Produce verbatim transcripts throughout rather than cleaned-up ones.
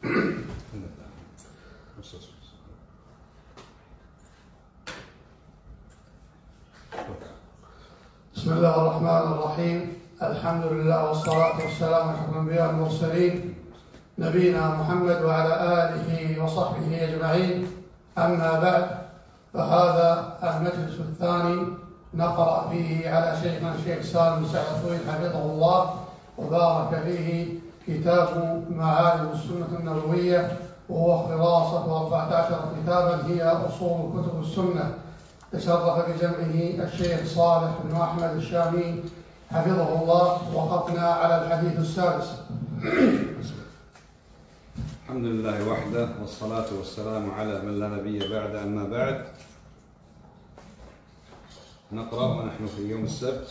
بسم الله الرحمن الرحيم. الحمد لله والصلاة والسلام على الأنبياء المرسلين نبينا محمد وعلى آله وصحبه أجمعين. أما بعد، فهذا المجلس الثاني نقرأ فيه على شيخنا الشيخ سالم سعد حفظه الله وبارك فيه كتاب معالم السنة النبوية، وهو خلاصة أربعة عشر كتابا هي أصول كتب السنة. تشرف بجمعه الشيخ صالح بن أحمد الشامي حفظه الله. وقفنا على الحديث السادس. الحمد لله وحده، والصلاة والسلام على من لا نبي بعد. أما بعد، نقرأ ونحن في يوم السبت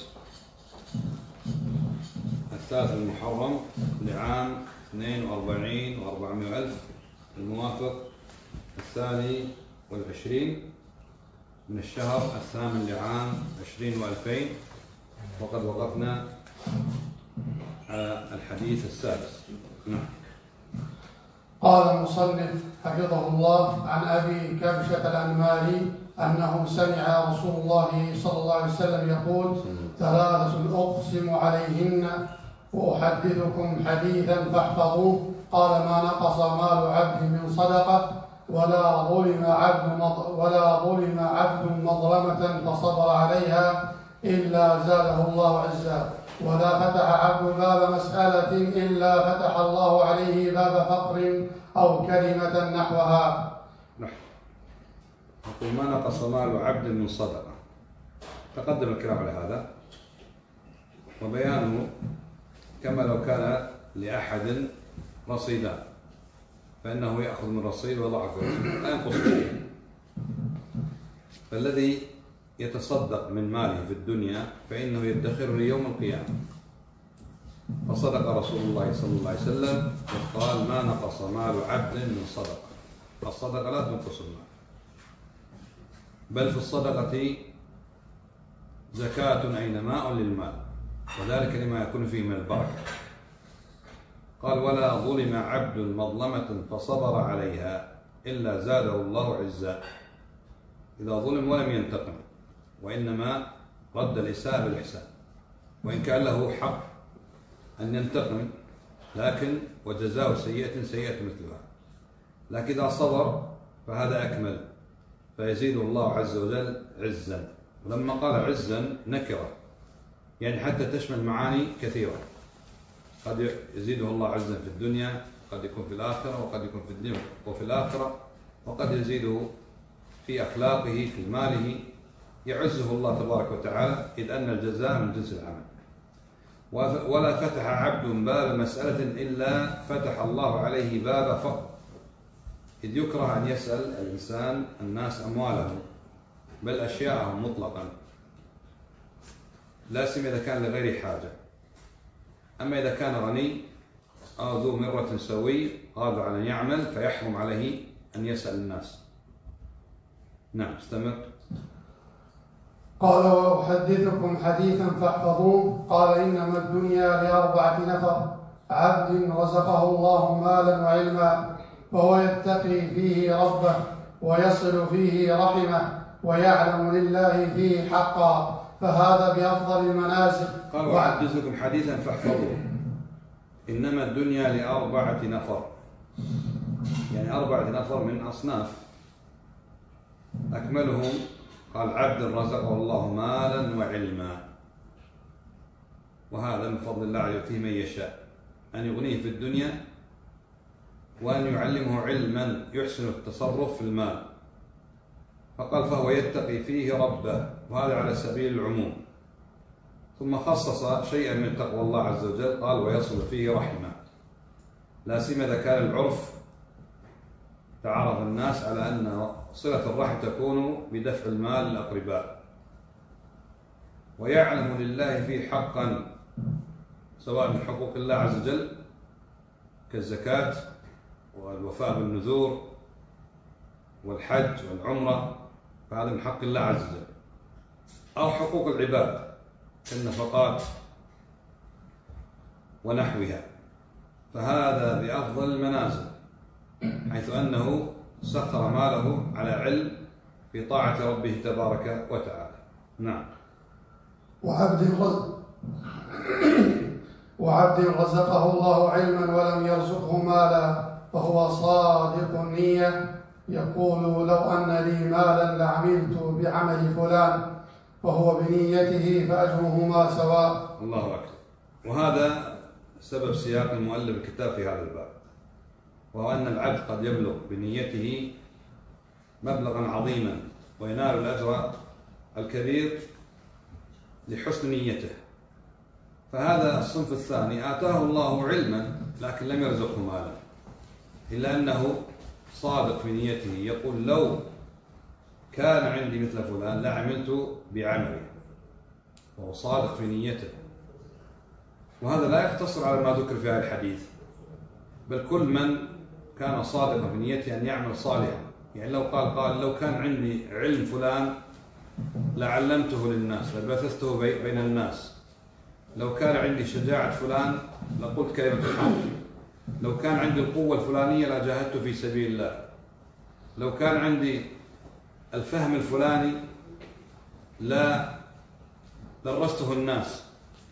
الثالث المحرم لعام اثنين وأربعين وأربعمائة ألف، الموافق الثاني والعشرين من الشهر الثامن لعام عشرين وألفين. وقد وقفنا على الحديث السادس. نعم. قال المصنف حفظه الله: عن أبي كبشة الأنماري أنه سمع رسول الله صلى الله عليه وسلم يقول: ثلاثة أقسم عليهن وأحدثكم حديثا فاحفظوه. قال: ما نقص مال عبد من صدقة، ولا ظلم عبد ولا ظلم عبد مظلمة فصبر عليها إلا زاده الله عزا، ولا فتح عبد باب مسألة إلا فتح الله عليه باب فقر أو كلمة نحوها. نحن نقول: ما نقص مال عبد من صدقة. تقدم الكلام على هذا وبيانه كما لو كان لأحد رصيدان، فإنه يأخذ من رصيد ويضعه في رصيد لا ينقص شيء. فالذي يتصدق من ماله في الدنيا فإنه يدخر ليوم القيامة. فصدق رسول الله صلى الله عليه وسلم وقال: ما نقص مال عبد من صدقة. الصدقة لا تنقص المال، بل في الصدقة زكاة أي نماء للمال، وذلك لما يكون فيه من البركة. قال: ولا ظلم عبد مظلمة فصبر عليها إلا زاده الله عزا. إذا ظلم ولم ينتقم، وإنما رد الإساءة بالإحسان، وإن كان له حق أن ينتقم، لكن وجزاء سيئة سيئة مثلها. لكن إذا صبر فهذا أكمل، فيزيده الله عز وجل عزا. ولما قال عزا نكرة، يعني حتى تشمل معاني كثيرة. قد يزيده الله عزا في الدنيا، قد يكون في الآخرة، وقد يكون في الدنيا وفي الآخرة، وقد يزيده في أخلاقه، في ماله، يعزه الله تبارك وتعالى، إذ أن الجزاء من جنس العمل. ولا فتح عبد باب مسألة إلا فتح الله عليه باب فقر، إذ يكره أن يسأل الإنسان الناس أموالهم بل أشياءهم مطلقا، لا سيما إذا كان لغير حاجة. أما إذا كان غني أو ذو مرة سوي قادر على أن يعمل فيحرم عليه أن يسأل الناس. نعم، استمر. قال: وأحدثكم حديثا فاحفظوه. قال: إنما الدنيا لأربعة نفر: عبد رزقه الله مالا وعلما، وهو يتقي فيه ربه ويصل فيه رحمه ويعلم لله فيه حقا، فهذا بأفضل المنازل. قال: وأحدثكم حديثا فاحفظوه. إنما الدنيا لأربعة نفر، يعني أربعة نفر من أصناف. أكملهم قال: عبد رزقه الله مالا وعلما. وهذا من فضل الله يؤتيه من يشاء، أن يغنيه في الدنيا وأن يعلمه علما يحسن التصرف في المال. فقال: فهو يتقي فيه ربه، وهذا على سبيل العموم. ثم خصص شيئا من تقوى الله عز وجل، قال: ويصل فيه رحمه، لا سيما إذا كان العرف تعرف الناس على أن صلة الرحم تكون بدفع المال للأقرباء. ويعلم لله فيه حقا، سواء من حقوق الله عز وجل كالزكاة والوفاء بالنذور والحج والعمرة، فهذا من حق الله عز وجل، أو حقوق العباد كالنفقات ونحوها، فهذا بأفضل المنازل. حيث أنه سخر ماله على علم في طاعة ربه تبارك وتعالى. نعم. وعبد وعبد رزقه الله علما ولم يرزقه مالا فهو صادق النية يقول لو أن لي مالا لعملت بعمل فلان وهو بنيته فأجرهما سواء. الله أكبر. وهذا سبب سياق المؤلف الكتاب في هذا الباب، وهو أن العبد قد يبلغ بنيته مبلغا عظيما وينال الأجر الكبير لحسن نيته. فهذا الصنف الثاني آتاه الله علما لكن لم يرزقه مالا، إلا أنه صادق في نيته، يقول لو كان عندي مثل فلان لعملت بعمله، وهو صادق في نيته. وهذا لا يقتصر على ما ذكر في هذا الحديث، بل كل من كان صادقا في نيته أن يعمل صالحا. يعني لو قال قال لو كان عندي علم فلان لعلمته للناس لبثثته بين الناس، لو كان عندي شجاعة فلان لقلت كلمة الحق، لو كان عندي القوة الفلانية لجاهدت في سبيل الله، لو كان عندي الفهم الفلاني لا درسته الناس.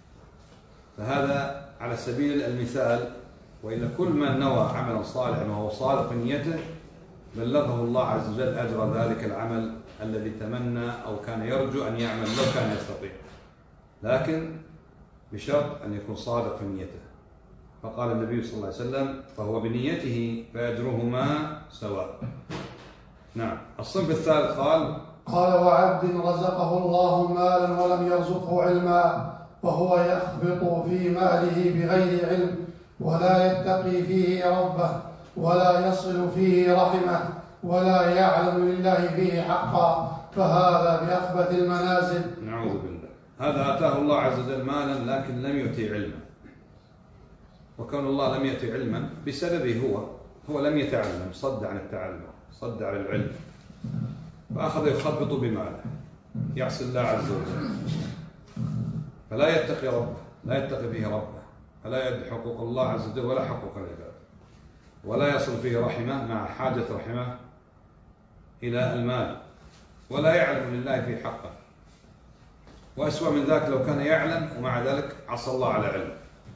فهذا على سبيل المثال، وإلا كل من نوى عملا صالحا وهو صادق في نيته بلغه الله عز وجل أجر ذلك العمل الذي تمنى أو كان يرجو أن يعمل لو كان يستطيع، لكن بشرط أن يكون صادق في نيته. فقال النبي صلى الله عليه وسلم فهو بنيته فأجرهما سواء. نعم. الصنف الثالث قال قال وعبد رزقه الله مالا ولم يرزقه علما وهو يخبط في ماله بغير علم ولا يتقي فيه ربه ولا يصل فيه رحمه ولا يعلم لله فيه حقا فهذا بأخبث المنازل. نعوذ بالله. هذا آتاه الله عز وجل مالا لكن لم يؤتي علما، وكون الله لم يؤتي علما بسببه هو هو لم يتعلم، صد عن التعلم، صد عن العلم، فأخذ يخبط بماله، يعصي الله عز وجل، فلا يتقي ربه، لا يتقي فيه ربه، فلا يؤدي حقوق الله عز وجل ولا حقوق العباد، ولا يصل فيه رحمه مع حاجة رحمه إلى المال، ولا يعلم لله فيه حقه. وأسوأ من ذلك لو كان يعلم ومع ذلك عصى الله على علم.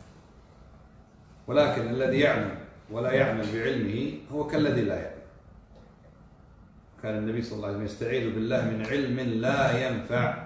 ولكن الذي يعلم ولا يعمل بعلمه هو كالذي لا يعلم. كان النبي صلى الله عليه وسلم يستعيذ بالله من علم لا ينفع.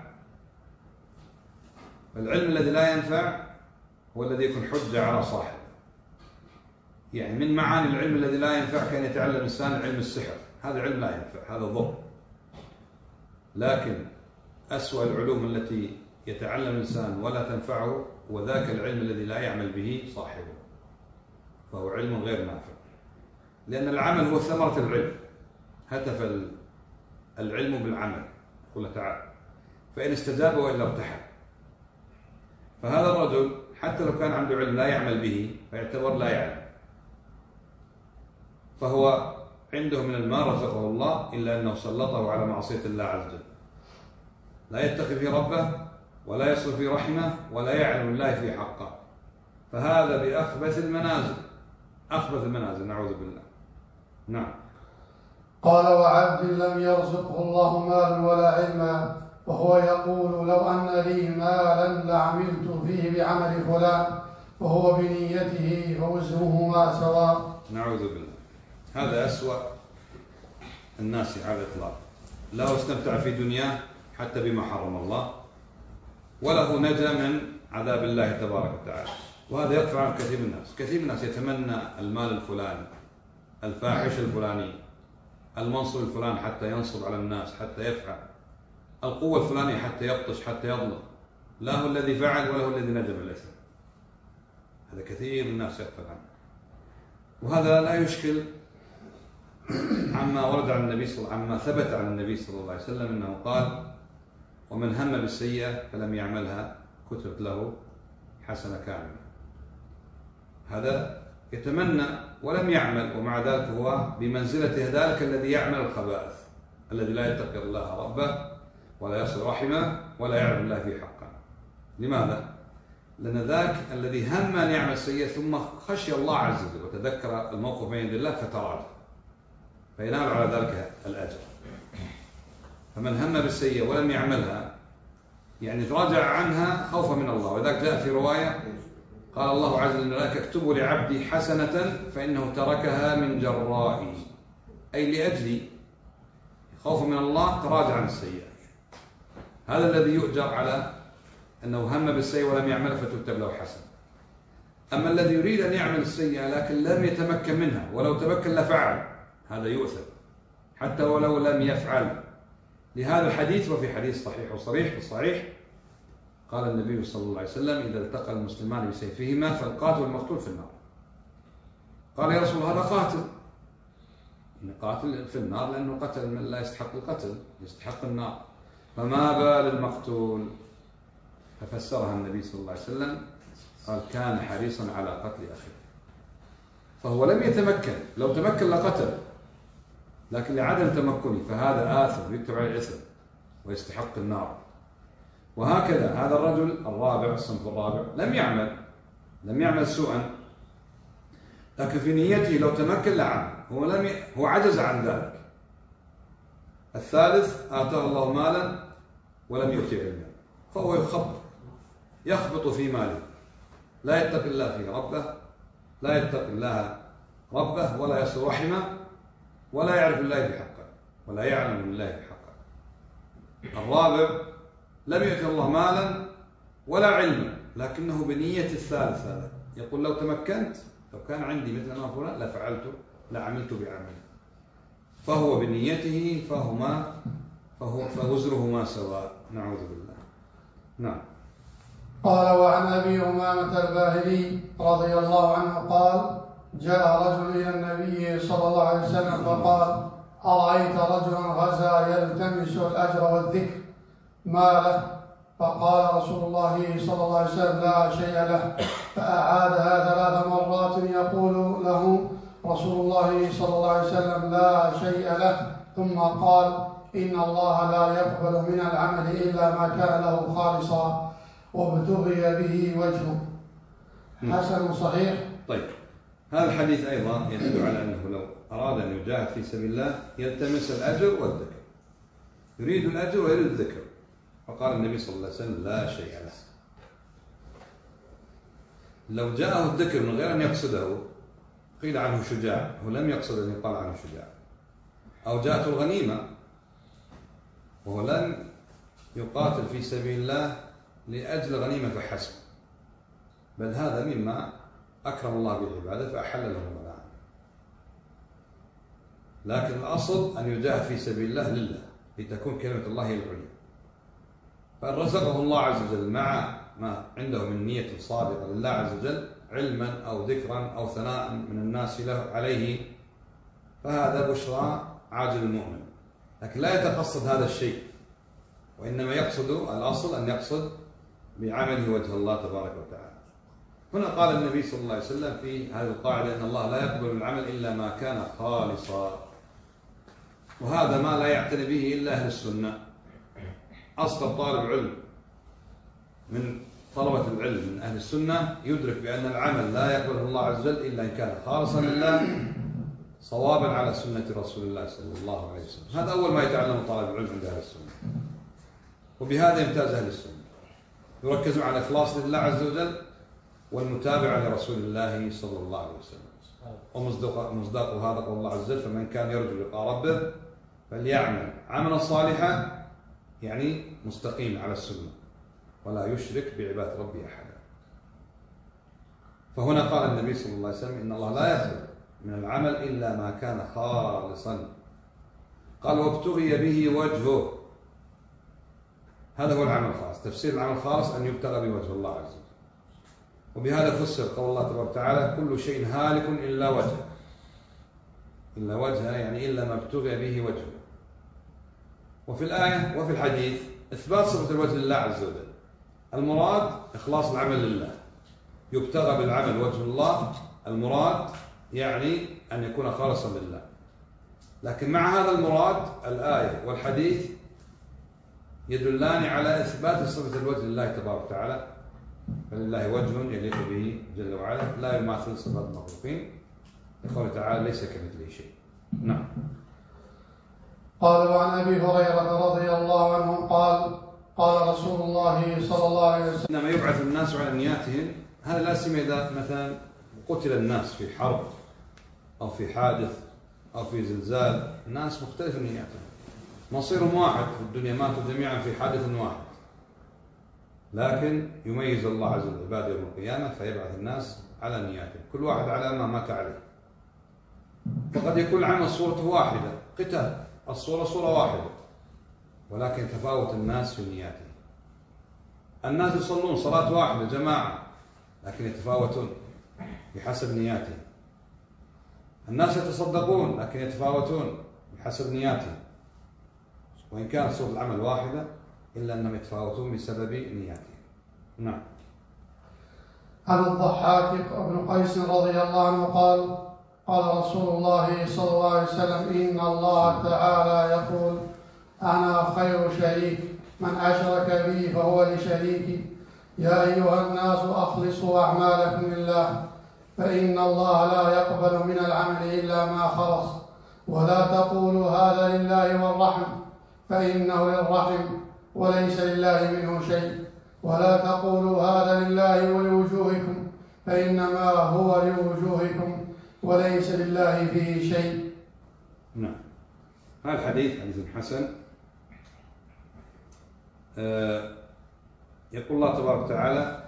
العلم الذي لا ينفع هو الذي يكون حجة على صاحبه. يعني من معاني العلم الذي لا ينفع كان يتعلم الإنسان علم السحر، هذا علم لا ينفع، هذا ضر. لكن أسوأ العلوم التي يتعلم الإنسان ولا تنفعه وذاك العلم الذي لا يعمل به صاحبه، فهو علم غير نافع، لأن العمل هو ثمرة العلم. هتف العلم بالعمل، قل تعالى فإن استجاب وإلا ارتحل. فهذا الرجل حتى لو كان عنده علم لا يعمل به فيعتبر لا يعلم، فهو عنده من المال رزقه الله إلا أنه سلطه على معصية الله عز وجل، لا يتقي في ربه ولا يصل في رحمه ولا يعلم الله في حقه. فهذا بأخبث المنازل، أخبث المنازل، نعوذ بالله. نعم. قال وعبد لم يرزقه الله مالا ولا علما وهو يقول لو أن لي مالا لعملت فيه بعمل فلان وهو بنيته فوزرهما سواء. نعوذ بالله. هذا أسوأ الناس على الإطلاق. له استمتع في دنياه حتى بما حرم الله، وله نجا من عذاب الله تبارك وتعالى. وهذا يقع عن كثير من الناس. كثير من الناس يتمنى المال الفلاني، الفاحش الفلاني، المنصب الفلاني حتى ينصب على الناس، حتى يفعل القوة الفلانية حتى يبطش، حتى يظلم. لا هو الذي فعل ولا هو الذي نجا من الإثم. هذا كثير من الناس يغفل عنه. وهذا لا يشكل عما ورد عن النبي صلى الله عليه وسلم، عما ثبت عن النبي صلى الله عليه وسلم أنه قال ومن هم بالسيئة فلم يعملها كتبت له حسنة كاملة. هذا يتمنى ولم يعمل، ومع ذلك هو بمنزلة ذلك الذي يعمل الخبائث، الذي لا يتقي الله ربه ولا يصل رحمه ولا يعلم الله في حقه. لماذا؟ لأن ذاك الذي هم أن يعمل سيئة ثم خشي الله عز وجل وتذكر الموقف بين يدي الله فتراجع، فينال على ذلك الأجر. فمن هم بالسيئة ولم يعملها يعني تراجع عنها خوفا من الله. وذلك جاء في رواية قال الله عز وجل: اكتبوا لعبدي حسنة فإنه تركها من جرائي، أي لأجلي خوفا من الله تراجع عن السيئة. هذا الذي يؤجر على أنه هم بالسيئة ولم يعملها فتكتب له حسنة. أما الذي يريد أن يعمل السيئة لكن لم يتمكن منها، ولو تمكن لفعل، هذا يؤثر حتى ولو لم يفعل. لهذا الحديث، وفي حديث صحيح وصريح في الصحيح قال النبي صلى الله عليه وسلم: إذا التقى المسلمان بسيفهما فالقاتل والمقتول في النار. قال: يا رسول الله هذا قاتل، إن قاتل في النار لأنه قتل من لا يستحق القتل، يستحق النار، فما بال المقتول؟ ففسرها النبي صلى الله عليه وسلم قال: كان حريصا على قتل أخيه. فهو لم يتمكن، لو تمكن لقتل، لكن لعدم تمكنه فهذا آثم يكتب عليه الإثم ويستحق النار. وهكذا هذا الرجل الرابع، الصنف الرابع، لم يعمل لم يعمل سوءا، لكن في نيته لو تمكن لعمل، هو لم ي... هو عجز عن ذلك. الثالث: آتاه الله مالا ولم يؤتي علما، فهو يخبط يخبط في ماله، لا يتقي الله في ربه، لا يتقي الله ربه ولا يصل رحمه ولا يعرف الله بحقه ولا يعلم بالله بحقه. الرابع: لم يؤتي الله مالا ولا علما، لكنه بنية الثالث هذا، يقول لو تمكنت، لو كان عندي مثل ما فلان لفعلته لعملت بعمله، فهو بنيته فهما فهو فوزرهما سواء، نعوذ بالله. نعم. قال: وعن أبي أمامة الباهلي رضي الله عنه قال: جاء رجل إلى النبي صلى الله عليه وسلم فقال: أرأيت رجلا غزا يلتمس الأجر والذكر ما له؟ فقال رسول الله صلى الله عليه وسلم: لا شيء له. فأعادها ثلاث مرات يقول له رسول الله صلى الله عليه وسلم: لا شيء له. ثم قال: إن الله لا يقبل من العمل إلا ما كان له خالصا وابتغي به وجهه. حسن صحيح. طيب، هذا الحديث أيضا يدل على أنه لو أراد أن يجاهد في سبيل الله يلتمس الأجر والذكر، يريد الأجر ويريد الذكر. فقال النبي صلى الله عليه وسلم: لا شيء له. لو جاءه الذكر من غير أن يقصده قيل عنه شجاع، هو لم يقصد أن يقال عنه شجاع. أو جاءته الغنيمة وهو لم يقاتل في سبيل الله لأجل غنيمة فحسب، بل هذا مما أكرم الله بالعبادة فأحل له المناعم. لكن الأصل أن يجاهد في سبيل الله لله لتكون كلمة الله هي العليا. فإن رزقه الله عز وجل مع ما عنده من نية صادقة لله عز وجل، علما أو ذكرا أو ثناء من الناس له عليه، فهذا بشرى عاجل المؤمن. لكن لا يتقصد هذا الشيء، وإنما يقصد الأصل أن يقصد بعمله وجه الله تبارك وتعالى. هنا قال النبي صلى الله عليه وسلم في هذه القاعدة: إن الله لا يقبل العمل إلا ما كان خالصا. وهذا ما لا يعتني به إلا أهل السنة. أصل طالب علم من طلبة العلم من أهل السنة يدرك بأن العمل لا يقبله الله عز وجل إلا إن كان خالصا لله صوابا على سنة رسول الله صلى الله عليه وسلم. هذا أول ما يتعلم طالب العلم عند أهل السنة، وبهذا يمتاز أهل السنة، يركزون على الإخلاص لله عز وجل والمتابعة لرسول الله صلى الله عليه وسلم. ومصداق هذا قول الله عز وجل: فمن كان يرجو لقاء ربه فليعمل عملا صالحا، يعني مستقيم على السنة، ولا يشرك بعبادة ربه أحدا. فهنا قال النبي صلى الله عليه وسلم: إن الله لا يقبل من العمل إلا ما كان خالصا. قال: وابتغي به وجهه. هذا هو العمل الخالص. تفسير العمل الخالص أن يبتغى بوجه الله عز وجل. وبهذا فسر قول الله تبارك وتعالى: كل شيء هالك إلا وجهه. إلا وجهه يعني إلا ما ابتغي به وجهه. وفي الآية وفي الحديث إثبات صفة الوجه لله عز وجل. المراد إخلاص العمل لله، يبتغى بالعمل وجه الله، المراد يعني أن يكون خالصا لله. لكن مع هذا المراد الآية والحديث يدلان على إثبات صفة الوجه لله تبارك وتعالى، فلله وجه يليق به جل وعلا لا يماثل صفات المخلوقين، يقول تعالى: ليس كمثله شيء. نعم. قال وعن أبي هريرة رضي الله عنه قال قال رسول الله صلى الله عليه وسلم إنما يبعث الناس على نياتهم. هذا لا سيما إذا مثلا قتل الناس في حرب أو في حادث أو في زلزال، الناس مختلف نياتهم، مصيرهم واحد في الدنيا، ماتوا جميعا في حادث واحد، لكن يميز الله عز وجل عباده يوم القيامة فيبعث الناس على نياتهم، كل واحد على ما مات عليه. فقد يكون العمل صورته واحدة، قتال الصورة صورة واحدة، ولكن يتفاوت الناس في نياتهم. الناس يصلون صلاة واحدة جماعة، لكن يتفاوتون بحسب نياتهم. الناس يتصدقون، لكن يتفاوتون بحسب نياتهم، وإن كانت صورة العمل واحدة إلا أنهم يتفاوتون بسبب نياتهم. نعم. عن الضحاك بن قيس رضي الله عنه قال قال رسول الله صلى الله عليه وسلم إن الله تعالى يقول أنا خير شريك، من أشرك بي فهو لشريكي. يا أيها الناس أخلصوا أعمالكم لله، فإن الله لا يقبل من العمل إلا ما خلص، ولا تقولوا هذا لله والرحم، فإنه للرحم وليس لله منه شيء، ولا تقولوا هذا لله ولوجوهكم، فإنما هو لوجوهكم وليس لله فيه شيء. نعم. هذا الحديث حديث حسن. آه يقول الله تبارك وتعالى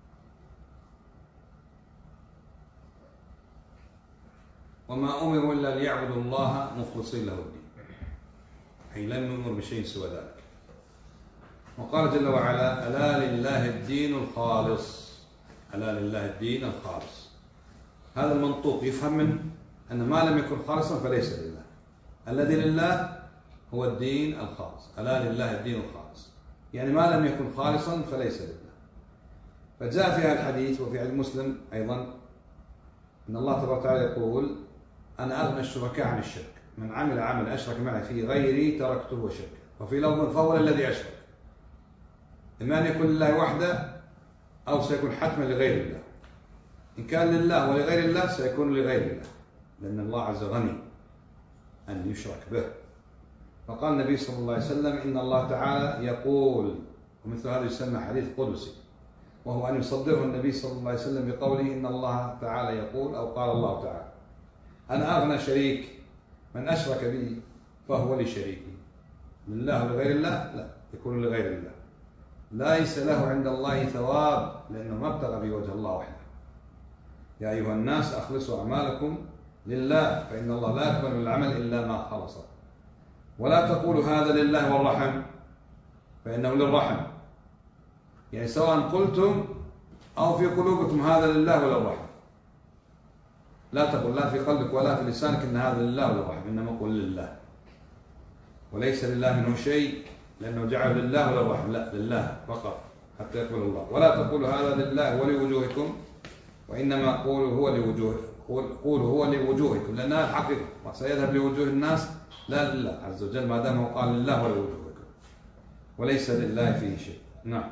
وما أمروا إلا ليعبدوا الله مخلصين له الدين، أي لم يؤمر بشيء سوى ذلك. وقال جل وعلا ألا لله الدين الخالص، ألا لله الدين الخالص. هذا المنطوق يفهم من أن ما لم يكن خالصا فليس لله. الذي لله هو الدين الخالص، ألا لله الدين الخالص، يعني ما لم يكن خالصا فليس لله. فجاء في هذا الحديث وفي حديث مسلم أيضا أن الله تبارك وتعالى يقول أنا أغنى الشركاء عن الشرك، من عمل عمل أشرك معي في غيري تركته وشركه. وفي لفظ فهو الذي أشرك، إما أن يكون لله وحده أو سيكون حتما لغير الله. إن كان لله ولغير الله سيكون لغير الله، لأن الله عز غني أن يشرك به. فقال النبي صلى الله عليه وسلم إن الله تعالى يقول، ومثل هذا يسمى حديث قدسي، وهو أن يصدره النبي صلى الله عليه وسلم بقوله إن الله تعالى يقول أو قال الله تعالى أنا أغنى شريك، من أشرك بي فهو لشريكي. لله ولغير الله لا، يكون لغير الله. ليس له عند الله ثواب لأنه ما ابتغى بوجه الله وحده. يا أيها الناس أخلصوا أعمالكم لله، فإن الله لا يقبل العمل إلا ما خلص. ولا تقولوا هذا لله والرحم، فإنه للرحم، يعني سواء قلتم أو في قلوبكم هذا لله وللرحم. لا تقول لا في قلبك ولا في لسانك إن هذا لله وللرحم، إنما قل لله، وليس لله منه شيء لأنه جعل لله وللرحم، لا لله فقط حتى يقبل الله. ولا تقولوا هذا لله ولوجوهكم، وإنما قولوا هو لوجوه قولوا هو لوجوهكم، لأنها الحقيقة سيذهب لوجوه الناس لا لله عز وجل، ما دام قال لله ولوجوهكم وليس لله فيه شيء. نعم.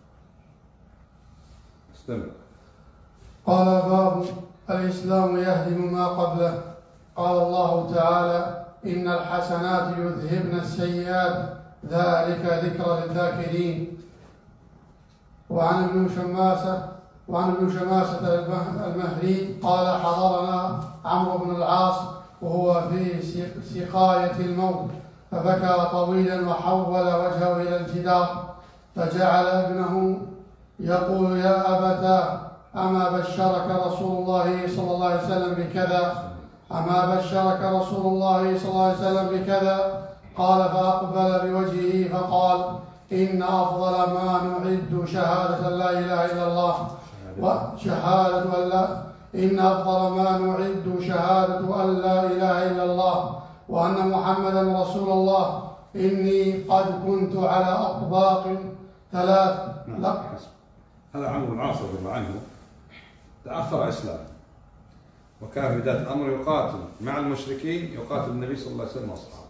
استمر. قال باب الإسلام يهدم ما قبله. قال الله تعالى إن الحسنات يذهبن السيئات ذلك ذكرى للذاكرين. وعن ابن شماسة وعن ابن شماسة المهري قال حضرنا عمرو بن العاص وهو في سقاية الموت، فبكى طويلا وحول وجهه إلى الجدار، فجعل ابنه يقول يا أبتاه أما بشرك رسول الله صلى الله عليه وسلم بكذا أما بشرك رسول الله صلى الله عليه وسلم بكذا؟ قال فأقبل بوجهه فقال إن أفضل ما نعد شهادة لا إله إلا الله وشهادة أن لا إن أفضل ما نعد شهادة أن لا إله إلا الله وأن محمدا رسول الله. إني قد كنت على أطباق ثلاث. لا. هذا عمرو بن العاص رضي الله عنه تأخر إسلامه، وكان في ذات الأمر يقاتل مع المشركين، يقاتل النبي صلى الله عليه وسلم وأصحابه،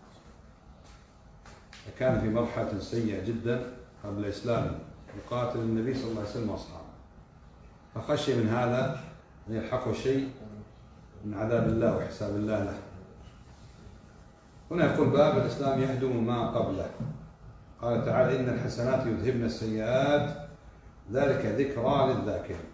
فكان في مرحلة سيئة جدا قبل إسلامه، يقاتل النبي صلى الله عليه وسلم وأصحابه، فخشي من هذا أن يلحقه شيء من عذاب الله وحساب الله له. هنا يقول باب الإسلام يهدم ما قبله. قال تعالى إن الحسنات يذهبن السيئات ذلك ذكرى للذاكرين.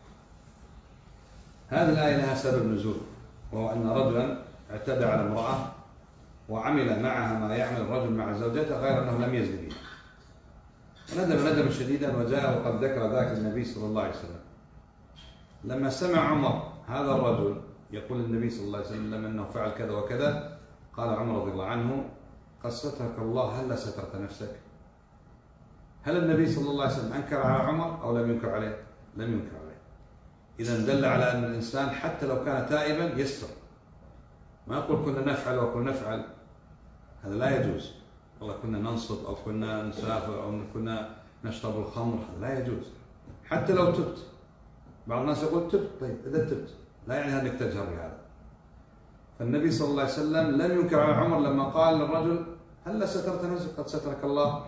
هذه الآية لها سبب نزول، وهو أن رجلا اعتدى على امرأة وعمل معها ما يعمل الرجل مع زوجته غير أنه لم يزن بها، وندم ندما شديدا وجاء وقد ذكر ذاك النبي صلى الله عليه وسلم. لما سمع عمر هذا الرجل يقول للنبي صلى الله عليه وسلم أنه فعل كذا وكذا، قال عمر رضي الله عنه قد سترك الله هل سترت نفسك؟ هل النبي صلى الله عليه وسلم أنكر على عمر أو لم ينكر عليه؟ لم ينكر عليه. إذا دل على أن الإنسان حتى لو كان تائبا يستر، ما يقول كنا نفعل وكنا نفعل، هذا لا يجوز. والله كنا ننصب أو كنا نسافر أو كنا نشرب الخمر، هذا لا يجوز حتى لو تبت. بعض الناس يقول تبت، طيب إذا تبت لا يعني أنك تجهر بهذا. فالنبي صلى الله عليه وسلم لم ينكر على عمر لما قال للرجل هل سترت نفسك؟ قد سترك الله.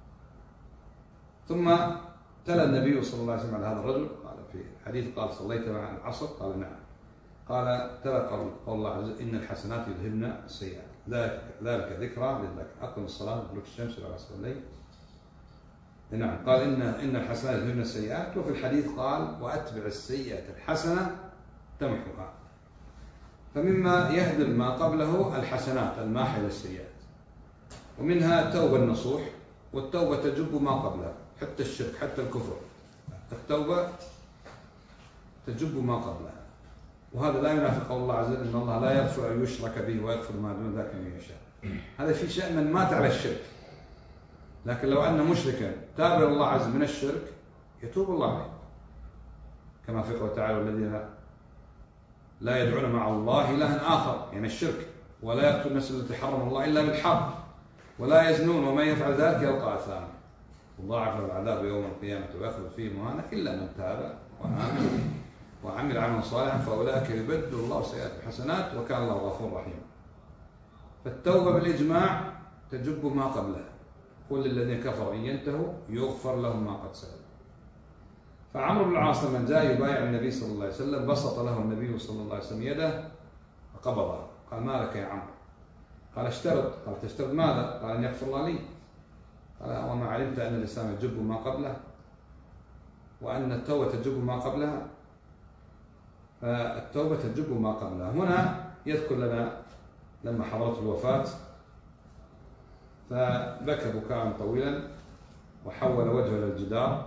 ثم تلا النبي صلى الله عليه وسلم على هذا الرجل، قال في حديث قال صليت مع العصر؟ قال نعم. قال تلا قول الله عز وجل إن الحسنات يذهبن السيئات ذلك ذلك ذكرى للذاكرين. أقم الصلاة لدلوك الشمس إلى غسق الليل. نعم. قال إن إن الحسنات يذهبن السيئات. وفي الحديث قال وأتبع السيئة الحسنة تمحوها. فمما يهدم ما قبله الحسنات الماحية للسيئات، ومنها التوبة النصوح، والتوبة تجب ما قبلها حتى الشرك حتى الكفر. التوبة تجب ما قبلها، وهذا لا ينافي قول الله عز وجل إن الله لا يغفر أن يشرك به ويغفر ما دون ذلك لمن يشاء. هذا في شأن من مات على الشرك، لكن لو أن مشركا تاب إلى الله عز وجل من الشرك يتوب الله عليه، كما في قوله تعالى والذين لا يدعون مع الله إلها آخر، يعني الشرك، ولا يقتل النفس التي حرم الله إلا بالحق، ولا يزنون ومن يفعل ذلك يلقى أثاما وضاعف له العذاب يوم القيامة ويخلد فيه مهانا إلا من تاب وآمن وعمل عملا صالحا فأولئك يبدل الله سيئات الحسنات وكان الله غفور رحيم. فالتوبة بالإجماع تجب ما قبلها. قل للذين كفروا إن ينتهوا يغفر لهم ما قد سلف. فعمرو بن العاص لما جاء يبايع النبي صلى الله عليه وسلم بسط له النبي صلى الله عليه وسلم يده فقبضها. قال ما لك يا عمرو؟ قال اشترط. قال تشترط ماذا؟ قال أن يغفر الله لي. قال وما علمت أن الإسلام يجب ما قبله وأن التوبة تجب ما قبلها؟ فالتوبة تجب ما قبلها. هنا يذكر لنا لما حضرته الوفاة فبكى بكاء طويلا وحول وجهه للجدار،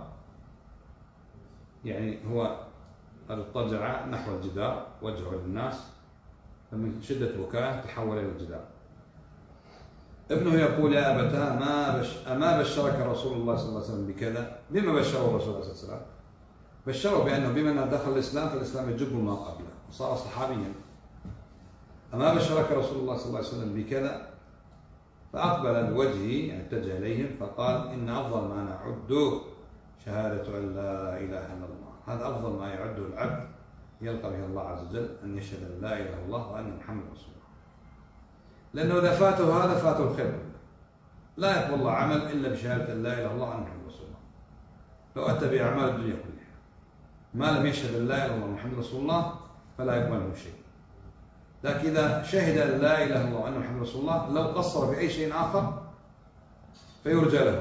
يعني هو اضطجع نحو الجدار وجهه للناس، فمن شدة بكاءه تحول إلى الجدار. ابنه يقول يا أبتاه ما بش أما بشرك رسول الله صلى الله عليه وسلم بكذا؟ بما بشره الرسول صلى الله عليه وسلم؟ بشره بأنه بما دخل الإسلام فالإسلام يجب ما قبله وصار صحابيا. أما بشرك رسول الله صلى الله عليه وسلم بكذا؟ فأقبل بوجهه يعني اتجه إليهم فقال إن أفضل ما نعده شهادة أن لا إله إلا الله. هذا أفضل ما يعده العبد يلقى به الله عز وجل، أن يشهد أن لا إله إلا الله وأن محمد رسول الله. لأنه إذا فاته هذا فاته الخير، لا يقبل الله عمل إلا بشهادة أن لا إله إلا الله وأن محمد رسول الله. لو أتى بأعمال الدنيا كلها ما لم يشهد أن لا إله إلا الله محمد رسول الله فلا يقبل منه شيء. لكن إذا شهد أن لا إله إلا الله وأن محمد رسول الله لو قصر في أي شيء آخر فيرجى له،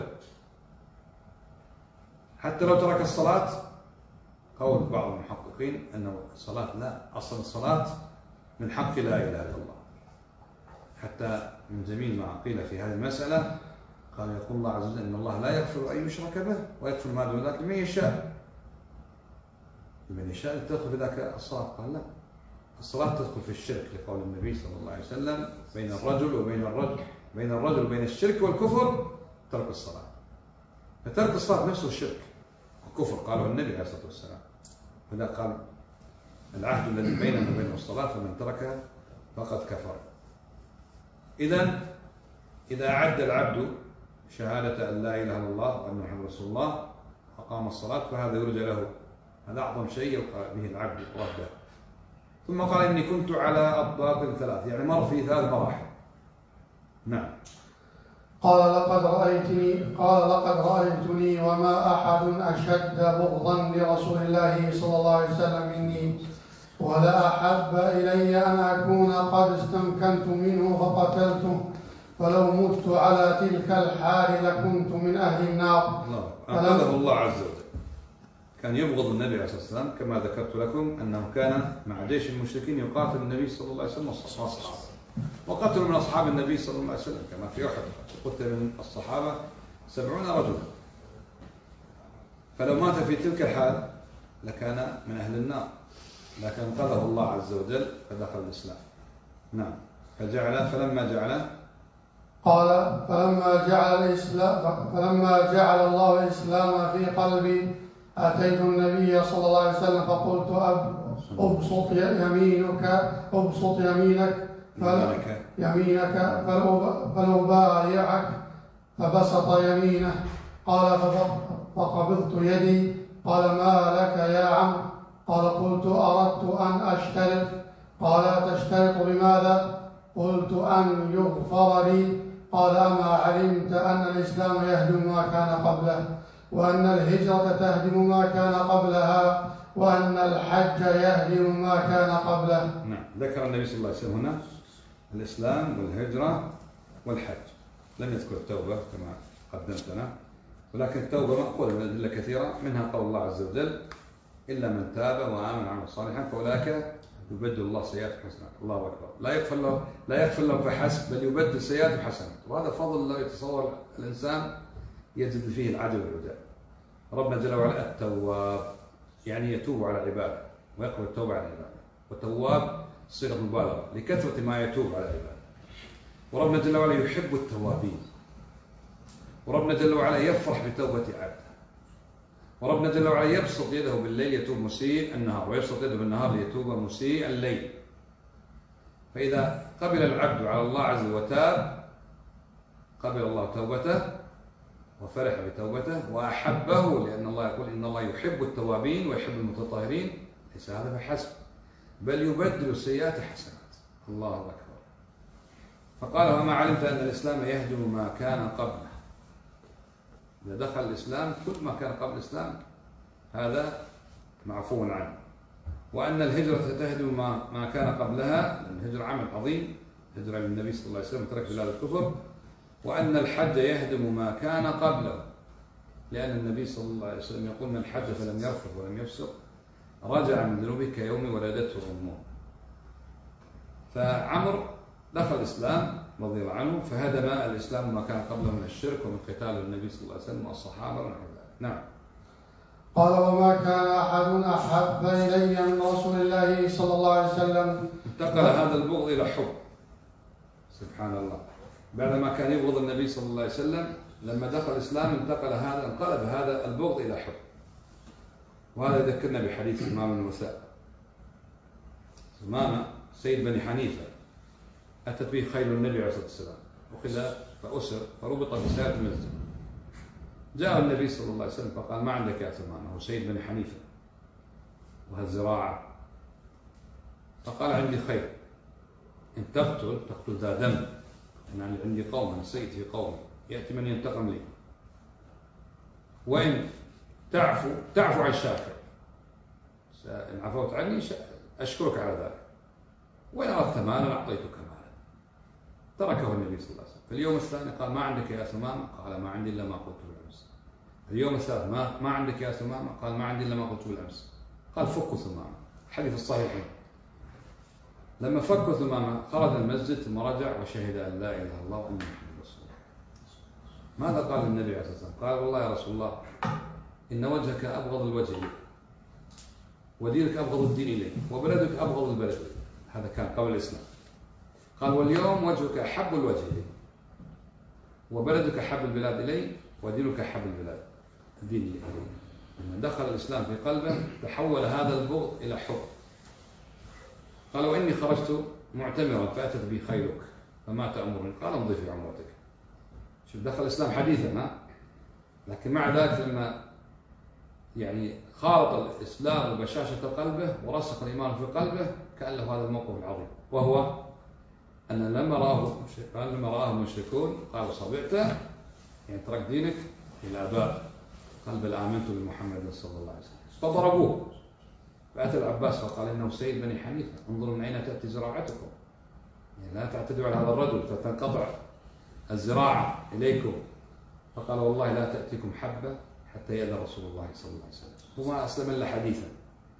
حتى لو ترك الصلاة. قول بعض المحققين أنه الصلاة لا، أصل الصلاة من حق لا إله إلا الله. حتى من جميل ما قيل في هذه المسألة قال يقول الله عز وجل إن الله لا يغفر أن يشرك به ويغفر ما دون ذلك لمن يشاء. لمن يشاء تدخل في ذاك الصلاة؟ قال لا، الصلاة تدخل في الشرك لقول النبي صلى الله عليه وسلم بين الرجل وبين الرجل بين الرجل وبين الشرك والكفر ترك الصلاة. فترك الصلاة نفسه الشرك والكفر قاله النبي عليه الصلاة والسلام. فذا قال العهد الذي بيننا وبين الصلاة فمن تركها فقد كفر. إذن إذا أعد العبد شهادة أن لا إله إلا الله وأن محمد رسول الله أقام الصلاة فهذا يرجى له، هذا أعظم شيء يلقى به العبد ربه. ثم قال إني كنت على أطباق ثلاث، يعني مر في ثلاث مراحل. نعم. قال لقد رأيتني قال لقد رأيتني وما أحد أشد بغضا لرسول الله صلى الله عليه وسلم مني، ولا أحب إلي أن أكون قد استمكنت منه فقتلته فلو مت على تلك الحال لكنت من أهل النار. الله أنقذه الله عز وجل. كان يبغض النبي عليه الصلاة والسلام كما ذكرت لكم أنه كان مع جيش المشركين يقاتل النبي صلى الله عليه وسلم والصحابة، وقتلوا من أصحاب النبي صلى الله عليه وسلم كما في أحد قتل من الصحابة سبعون رجلا. فلو مات في تلك الحال لكان من أهل النار، لكن انقذه الله عز وجل فدخل الإسلام. نعم. فجعل فلما جعل قال فلما جعل الإسلام فلما جعل الله الإسلام في قلبي أتيت النبي صلى الله عليه وسلم فقلت أبسط يمينك أبسط يمينك يمينك فلأبايعك، فبسط يمينه. قال فقبضت يدي. قال ما لك يا عم؟ قال قلت أردت أن أشترط. قال تشترط بماذا؟ قلت أن يغفر لي. قال أما علمت أن الإسلام يهدم ما كان قبله، وأن الهجرة تهدم ما كان قبلها، وأن الحج يهدم ما كان قبله. نعم. ذكر النبي صلى الله عليه وسلم هنا الإسلام والهجرة والحج، لم يذكر التوبة كما قدمت لنا، ولكن التوبة مأخوذة من أدلة كثيرة، منها قول الله عز وجل إلا من تاب وآمن وعمل صالحا فأولئك يبدل الله سيئات حسنات. الله أكبر. لا يغفر له لا يغفر له فحسب، بل يبدل سيئات حسنات، وهذا فضل لا يتصور الإنسان يجد فيه العدل والعداء. ربنا جل وعلا التواب يعني يتوب على عباده ويقبل التوبة على عباده، والتواب صيغة مبالغة لكثرة ما يتوب على عباده. وربنا جل وعلا يحب التوابين، وربنا جل وعلا يفرح بتوبة عبده، وربنا جل وعلا يبسط يده بالليل يتوب مسيء النهار، ويبسط يده بالنهار ليتوب مسيء الليل. فإذا قبل العبد على الله عز وجل وتاب قبل الله توبته وفرح بتوبته وأحبه، لأن الله يقول إن الله يحب التوابين ويحب المتطهرين. ليس هذا فحسب، بل يبدل السيئات حسنات. الله أكبر. فقال وما علمت أن الإسلام يهدم ما كان قبله. إذا دخل الإسلام كل ما كان قبل الإسلام هذا معفو عنه، وأن الهجرة تهدم ما, ما كان قبلها، لأن الهجرة عمل عظيم، هجرة للنبي صلى الله عليه وسلم ترك بلاد الكفر. وأن الحج يهدم ما كان قبله، لأن النبي صلى الله عليه وسلم يقول من حج فلم يرفث ولم يفسق رجع من ذنوبه كيوم ولدته أمه. فعمر دخل الإسلام رضي الله عنه فهدم الإسلام ما كان قبله من الشرك ومن قتال النبي صلى الله عليه وسلم والصحابة ونحو ذلك. نعم. قال وما كان أحد أحب إلي من رسول الله صلى الله عليه وسلم. انتقل هذا البغض إلى حب. سبحان الله. بعدما كان يبغض النبي صلى الله عليه وسلم لما دخل الإسلام انتقل هذا انقلب هذا البغض إلى حب. وهذا يذكرنا بحديث إمام الوثاء. إمام سيد بني حنيفة أتت به خيل النبي عليه الصلاة والسلام، أخذ فأسر فربط بسائر المسجد. جاء النبي صلى الله عليه وسلم فقال ما عندك يا ثمامة؟ هو سيد بني حنيفة وهالزراعة. فقال عندي خير، إن تقتل تقتل ذا دم، يعني عندي قوم، أنا سيد في قومي يأتي من ينتقم لي، وإن تعفو تعفو عن الشاكر، إن عفوت عني أشكرك على ذلك، وإن أردت مالا أعطيتك مالا. تركه النبي صلى الله عليه وسلم. في اليوم الثاني قال ما عندك يا ثمامة؟ قال ما عندي إلا ما قلت بالأمس. اليوم الثالث ما, ما عندك يا ثمامة؟ قال ما عندي إلا ما قلت بالأمس. قال فكوا ثمامة. حديث الصحيحين. لما فكوا ثمامة خرج المسجد ثم رجع وشهد أن لا إله إلا الله وأن محمد رسول الله. ماذا قال النبي عليه الصلاة والسلام؟ قال والله يا رسول الله إن وجهك أبغض الوجه لي، ودينك أبغض الدين إلي، وبلدك أبغض البلد لي. هذا كان قبل الإسلام. قال واليوم وجهك أحب الوجه إلي، وبلدك أحب البلاد إلي، ودينك أحب البلاد الدين إلي. لما دخل الإسلام في قلبه تحول هذا البغض إلى حب. قال وإني خرجت معتمرا فأتت بي خيلك فما تأمرني؟ قال امضي في عمرتك. شوف دخل الإسلام حديثا، لكن مع ذلك لما يعني خالط الإسلام وبشاشة قلبه ورسخ الإيمان في قلبه كان له هذا الموقف العظيم، وهو أن لما رآه لما رآه المشركون قالوا صبعت يعني ترك دينك إلى آباء، قال بل آمنت بمحمد صلى الله عليه وسلم. فضربوه. فأتى العباس فقال إنه سيد بني حنيفة، انظروا من أين تأتي زراعتكم، يعني لا تعتدوا على هذا الرجل فتنقطع الزراعة إليكم، فقال والله لا تأتيكم حبة حتى يأذن رسول الله صلى الله عليه وسلم، وما أسلم إلا حديثا.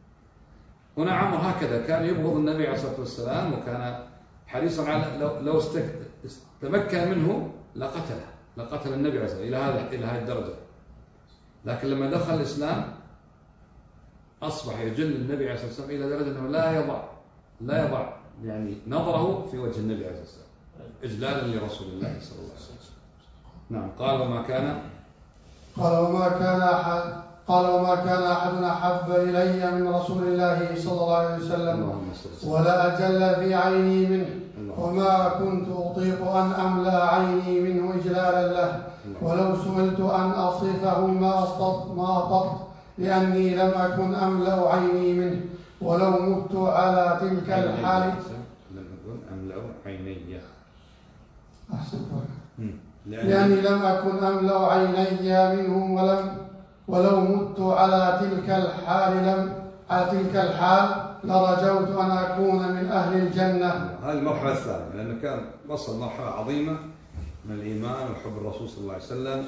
هنا عمر هكذا كان يبغض النبي عليه الصلاة والسلام، وكان حريصا على لو, لو تمكن منه لقتله لقتل النبي عليه الصلاة والسلام إلى هذا إلى هذه الدرجة. لكن لما دخل الإسلام أصبح يجل النبي عليه الصلاة والسلام إلى درجة أنه لا يضع لا يضع يعني نظره في وجه النبي عليه الصلاة والسلام إجلالا لرسول الله صلى الله عليه وسلم. نعم. قال وما كان قال وما كان أحد قال وما كان أحد أحب إلي من رسول الله صلى الله عليه وسلم ولا أجل في عيني منه، وما كنت أطيق أن أملأ عيني منه إجلالا له، ولو سئلت أن أصفه ما أسطت ما أطقت، لأني لم أكن أملأ عيني منه، ولو مت على تلك الحال لم أكن أملأ عيني أحسن لأني لم أكن أملأ عيني منهم، ولم ولو مت على تلك الحال لم على تلك الحال لرجوت أن أكون من أهل الجنة. هذه المرحلة الثانية، لأنه كان وصل مرحلة عظيمة من الإيمان وحب الرسول صلى الله عليه وسلم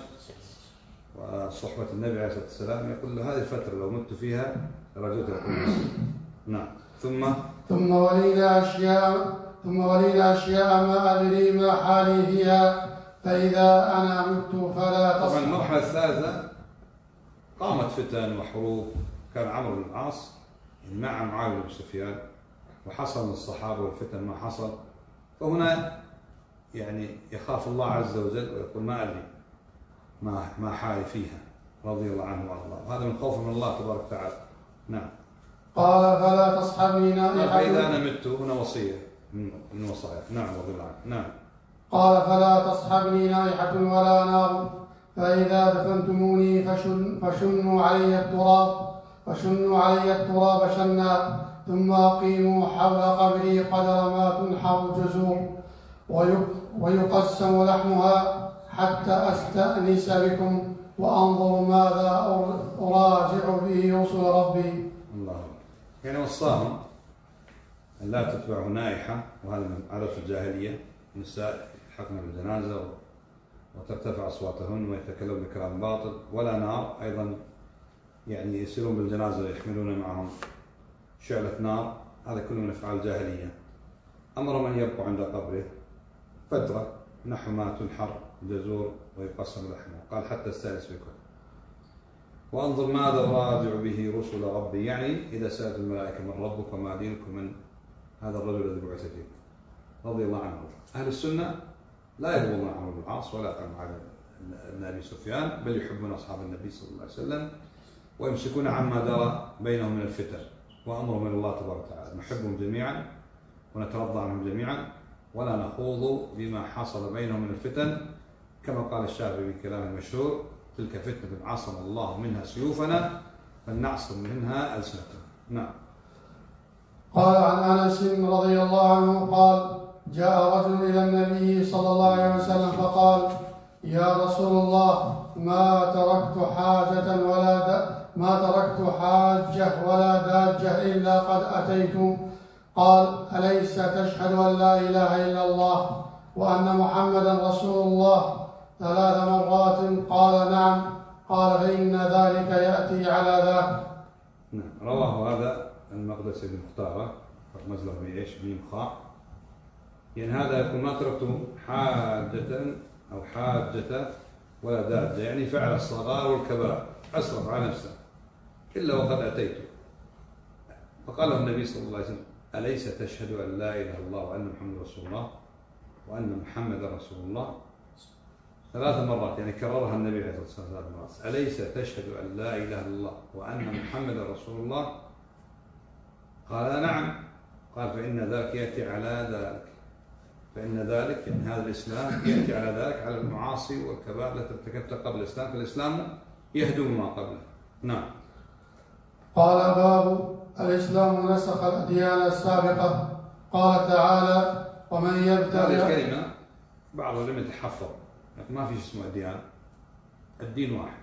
وصحبة النبي عليه الصلاة والسلام. يقول له هذه الفترة لو مت فيها لرجوت أن أكون مسلما. نعم. ثم ثم ولينا أشياء ثم ولينا أشياء ما أدري ما حالي فيها، فإذا أنا مت فلا تصح. طبعا المرحلة الثالثة قامت فتن وحروب، كان عمرو بن العاص مع معاوية بن سفيان، وحصل من الصحابة والفتن ما حصل، فهنا يعني يخاف الله عز وجل ويقول ما أدري ما ما حالي فيها، رضي الله عنه وارضاه، وهذا من خوف من الله تبارك وتعالى. نعم. قال فلا تصحبني نائحة. فإذا أنا مت، هنا وصية من وصايا. نعم رضي الله عنه. نعم. قال فلا تصحبني نائحة ولا نار، فإذا دفنتموني فشن فشنوا علي التراب فشنوا علي التراب شنا، ثم أقيموا حول قبري قدر ما تنحر الجزور، ويقسم لحمها حتى أستأنس بكم وأنظر ماذا أراجع به رسل ربي. الله. يعني وصاهم أن لا تتبعه نائحة، وهذا من عادة الجاهلية، النساء يلحقن بالجنازة وترتفع أصواتهن ويتكلمن بكلام باطل، ولا نار أيضا، يعني يسيرون بالجنازة ويحملون معهم شعلة نار، هذا كله من أفعال الجاهلية. أمر من يبقى عند قبره فترة نحو ما تنحر الجزور ويقسم لحمه، قال حتى استأنس بكم وأنظر ماذا أراجع به رسل ربي، يعني إذا سألت الملائكة من ربك وما دينكم من هذا الرجل الذي بعث فيكم، رضي الله عنه. أهل السنة لا يبغضون عمرو بن العاص ولا ابن أبي سفيان، بل يحبون أصحاب النبي صلى الله عليه وسلم ويمسكون عما دار بينهم من الفتن، وأمر من الله تبارك وتعالى. نحبهم جميعا ونترضى عنهم جميعا، ولا نخوض بما حصل بينهم من الفتن، كما قال الشافعي في كلام المشهور: تلك فتنة عصم الله منها سيوفنا فلنعصم منها ألسنتنا. نعم. قال عن أنس رضي الله عنه قال: جاء رجل إلى النبي صلى الله عليه وسلم فقال: يا رسول الله، ما تركت حاجة ولا د... ما تركت حاجة ولا داجة إلا قد أتيت. قال: أليس تشهد أن لا إله إلا الله وأن محمدا رسول الله ثلاث مرات؟ قال: نعم. قال: فإن ذلك يأتي على ذاك. نعم. رواه هذا المقدسي بن مختارة، مزلق بإيش ميم خاء، يعني هذا يقول: ما تركت حاجة أو حاجة ولا داجة، يعني فعل الصغار والكبائر، أسرف على نفسه إلا وقد أتيت. فقال له النبي صلى الله عليه وسلم: أليس تشهد أن لا إله إلا الله وأن محمد رسول الله وأن محمد رسول الله؟ ثلاث مرات، يعني كررها النبي عليه الصلاة والسلام ثلاث مرات: أليس تشهد أن لا إله إلا الله وأن محمد رسول الله؟ قال: نعم. قال: فإن ذلك يأتي على ذلك، فإن ذلك يعني هذا الإسلام يأتي على ذلك، على المعاصي والكبائر التي ارتكبتها قبل الإسلام، فالإسلام يهدم ما قبله. نعم. قال: باب الإسلام نسخ الأديان السابقة. قال تعالى: ومن يبتغي. هذه الكلمة بعضهم لم يتحفظ، ما في اسمه أديان، الدين واحد،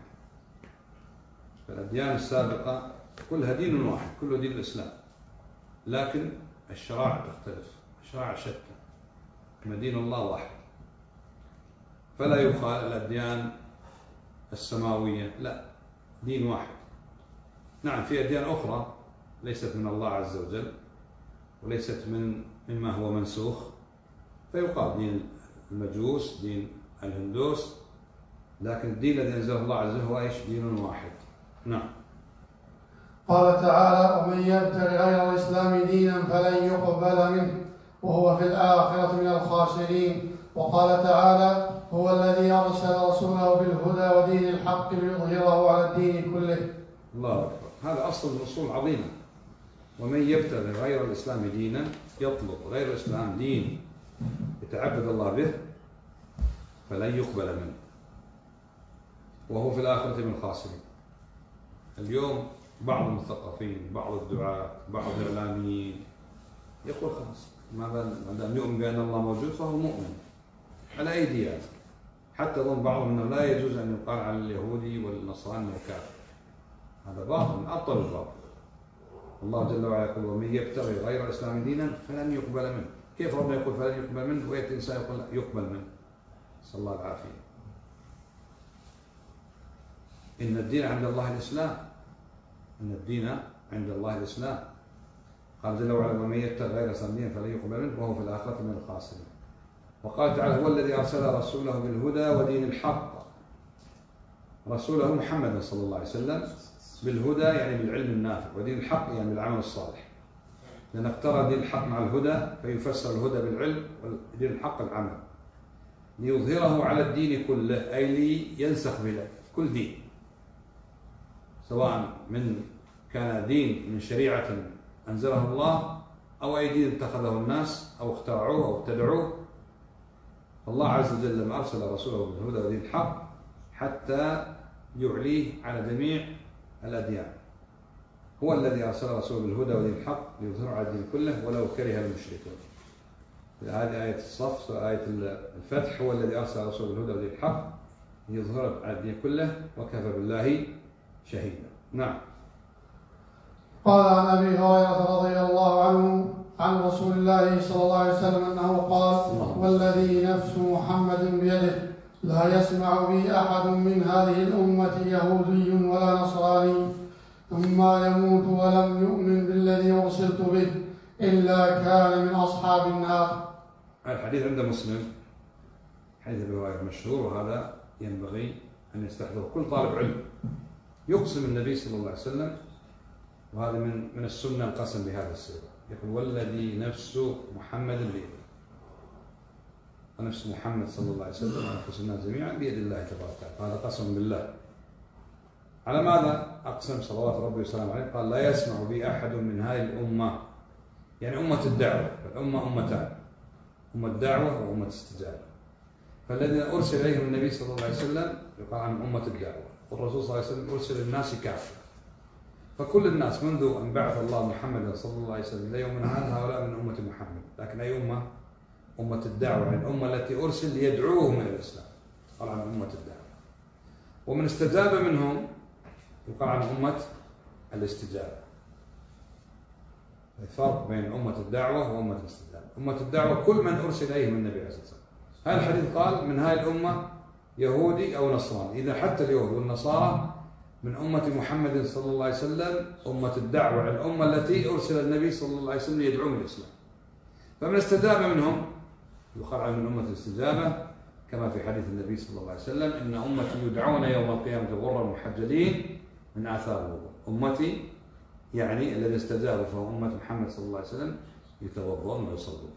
فالأديان السابقة كلها دين واحد، كله دين الإسلام، لكن الشرائع تختلف، الشرائع شتى، ما دين الله واحد. فلا يقال الأديان السماوية، لا، دين واحد. نعم في أديان أخرى ليست من الله عز وجل وليست من مما هو منسوخ، فيقال دين المجوس، دين الهندوس، لكن الدين الذي أنزله الله عز وجل هو إيش؟ دين واحد. نعم. قال تعالى: ومن يبتغ غير الإسلام دينا فلن يقبل منه وهو في الآخرة من الخاسرين. وقال تعالى: هو الذي أرسل رسوله بالهدى ودين الحق ليظهره على الدين كله. الله أكبر. هذا أصل من الأصول العظيمة. ومن يبتغي غير الإسلام دينا، يطلب غير الإسلام دين يتعبد الله به، فلن يقبل منه وهو في الآخرة من الخاسرين. اليوم بعض المثقفين، بعض الدعاة، بعض الإعلاميين يقول خلاص ما دام يؤمن بأن الله موجود فهو مؤمن على أي ديانة، حتى ظن بعضهم أنه لا يجوز أن يقال عن اليهودي والنصراني كافر. هذا باطل من أبطل الباطل. الله جل وعلا يقول: ومن يبتغي غير الإسلام دينا فلن يقبل منه. كيف ربنا يقول فلن يقبل منه ويأتي إنسان يقول يقبل منه؟ نسأل الله العافية. إن الدين عند الله الإسلام، إن الدين عند الله الإسلام. قال جل وعلا: ومن يبتغي غير الإسلام دينا فلن يقبل منه وهو في الآخرة من الخاسرين. وقال تعالى: هو الذي أرسل رسوله بالهدى ودين الحق. رسوله محمد صلى الله عليه وسلم بالهدى يعني بالعلم النافع، ودين الحق يعني بالعمل الصالح، لأن اقترن دين الحق مع الهدى فيفسر الهدى بالعلم ودين الحق العمل، ليظهره على الدين كله، أي لينسخ به كل دين، سواء من كان دين من شريعة أنزله الله أو أي دين اتخذه الناس أو اخترعوه أو ابتدعوه. فالله عز وجل لما أرسل رسوله بالهدى ودين الحق حتى يعليه على جميع الأديان. هو الذي أرسل رسوله بالهدى ودين الحق ليظهره على الدين كله ولو كره المشركون. هذه آية الصف وآية الفتح: هو الذي أرسل رسوله بالهدى ودين الحق ليظهره على الدين كله وكفى بالله شهيدا. نعم. قال عن أبي هريرة رضي الله عنه عن رسول الله صلى الله عليه وسلم أنه قال: والذي نفس محمد بيده لا يسمع بي أحد من هذه الأمة يهودي ولا نصراني ثم يموت ولم يؤمن بالذي أرسلت به إلا كان من أصحاب النار. الحديث عند مسلم، حديث أبي هريرة مشهور، وهذا ينبغي أن يستحضره كل طالب علم. يقسم النبي صلى الله عليه وسلم، وهذا من من السنة القسم بهذا الصيغة، يقول: والذي نفس محمد بيده. ونفس محمد صلى الله عليه وسلم ونفس الناس جميعا بيد الله تبارك وتعالى. هذا قسم بالله. على ماذا أقسم صلوات ربي وسلامه عليه؟ قال: لا يسمع بي أحد من هذه الأمة، يعني أمة الدعوة. فالأمة أمتان: أمة الدعوة وأمة الاستجابة. فالذين أرسل إليهم النبي صلى الله عليه وسلم يقال عنهم أمة الدعوة، والرسول صلى الله عليه وسلم أرسل الناس كافة. فكل الناس منذ أن بعث الله محمدا صلى الله عليه وسلم إلى يومنا هذا هؤلاء من أمة محمد. لكن أي أمة؟ أمة الدعوة، يعني الأمة التي أرسل ليدعوهم إلى الإسلام، قال عن أمة الدعوة. ومن استجاب منهم يقال عن أمة الاستجابة. الفرق بين أمة الدعوة وأمة الاستجابة: أمة الدعوة كل من أرسل إليهم النبي عليه الصلاة والسلام. هذا الحديث قال: من هذه الأمة يهودي أو نصراني. إذا حتى اليهود والنصارى من أمة محمد صلى الله عليه وسلم، أمة الدعوة الأمة التي أرسل النبي صلى الله عليه وسلم ليدعوهم الإسلام. فمن استجاب منهم يقال عنه من أمة الاستجابة، كما في حديث النبي صلى الله عليه وسلم: إن أمتي يدعون يوم القيامة غرا محجلين من آثار الوضوء. أمتي يعني الذين استجابوا فهو أمة محمد صلى الله عليه وسلم يتوضؤون ويصلون.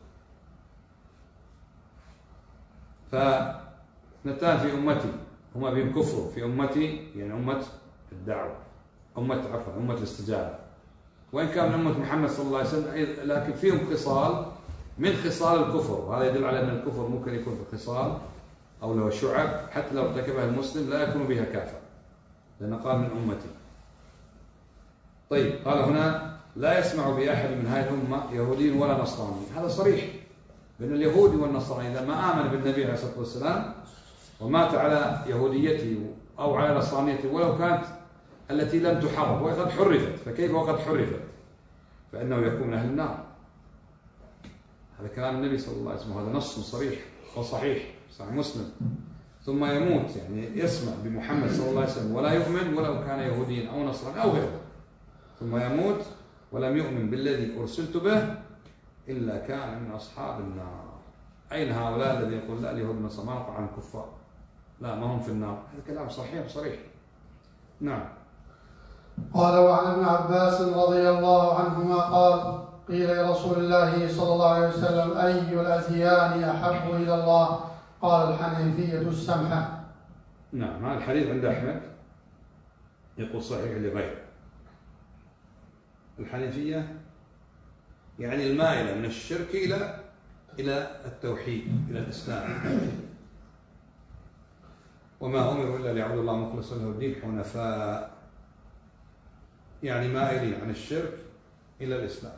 فاثنتان في أمتي هما بهم كفر في أمتي، يعني أمة الدعوة، أمة عفوا أمة الاستجابة. وإن كان أمة محمد صلى الله عليه وسلم لكن فيهم خصال من خصال الكفر، وهذا يدل على أن الكفر ممكن يكون في خصال أو له شعب حتى لو ارتكبها المسلم لا يكون بها كافر، لأن قال من أمتي. طيب، قال هنا: لا يسمع بأحد من هذه الأمة يهودي ولا نصراني. هذا صريح بأن اليهودي والنصراني إذا ما آمن بالنبي عليه الصلاة والسلام ومات على يهوديته أو على نصرانيته ولو كانت التي لم تحرف وقد حرفت، فكيف وقد حرفت؟ فإنه يكون من أهل النار. هذا كلام النبي صلى الله عليه وسلم، هذا نص صريح وصحيح صحيح مسلم. ثم يموت يعني يسمع بمحمد صلى الله عليه وسلم ولا يؤمن ولو كان يهوديا أو نصرانيا أو غيره، ثم يموت ولم يؤمن بالذي أرسلت به إلا كان من أصحاب النار. أين هؤلاء الذين يقول لا اليهود والنصارى ما نقع عن الكفار، لا ما هم في النار؟ هذا كلام صحيح صريح. نعم. قال وعن ابن عباس رضي الله عنهما قال قيل لرسول الله صلى الله عليه وسلم أي الأديان أحب إلى الله؟ قال الحنيفية السمحة. نعم، هذا الحديث عند أحمد يقول صحيح لغيره. الحنيفية يعني المائلة من الشرك إلى إلى التوحيد، إلى الإسلام، وما أمروا إلا ليعبدوا الله مخلصا له الدين حنفاء، يعني مائلين عن الشرك إلى الإسلام.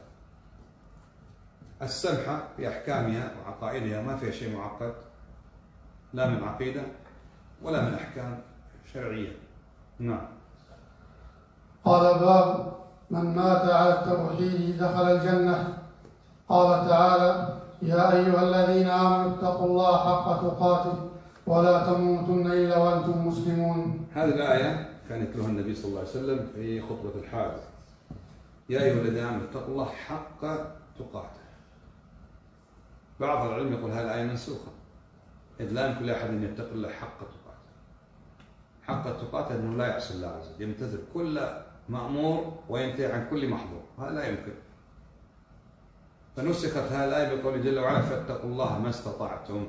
السمحة في أحكامها وعقائدها ما فيها شيء معقد، لا من عقيدة ولا من أحكام شرعية. نعم. قال باب من مات على التوحيد دخل الجنة. قال تعالى يا أيها الذين آمنوا اتقوا الله حق تقاته ولا تموتن إلا وأنتم مسلمون. هذه الآية كان يتلوها النبي صلى الله عليه وسلم في خطبة الحاجة. يا أيها الذين آمنوا اتقوا الله حق تقاته. بعض العلم يقول هذه الآية منسوخة، إذ لا يمكن لأحد أن يتقي الله حق تقاته. حق تقاته أنه لا يعصي الله عز وجل، يمتثل كل مأمور وينتهي عن كل محظور، هذا لا يمكن. فنسخت هذه الآية بقوله جل وعلا فاتقوا الله ما استطعتم.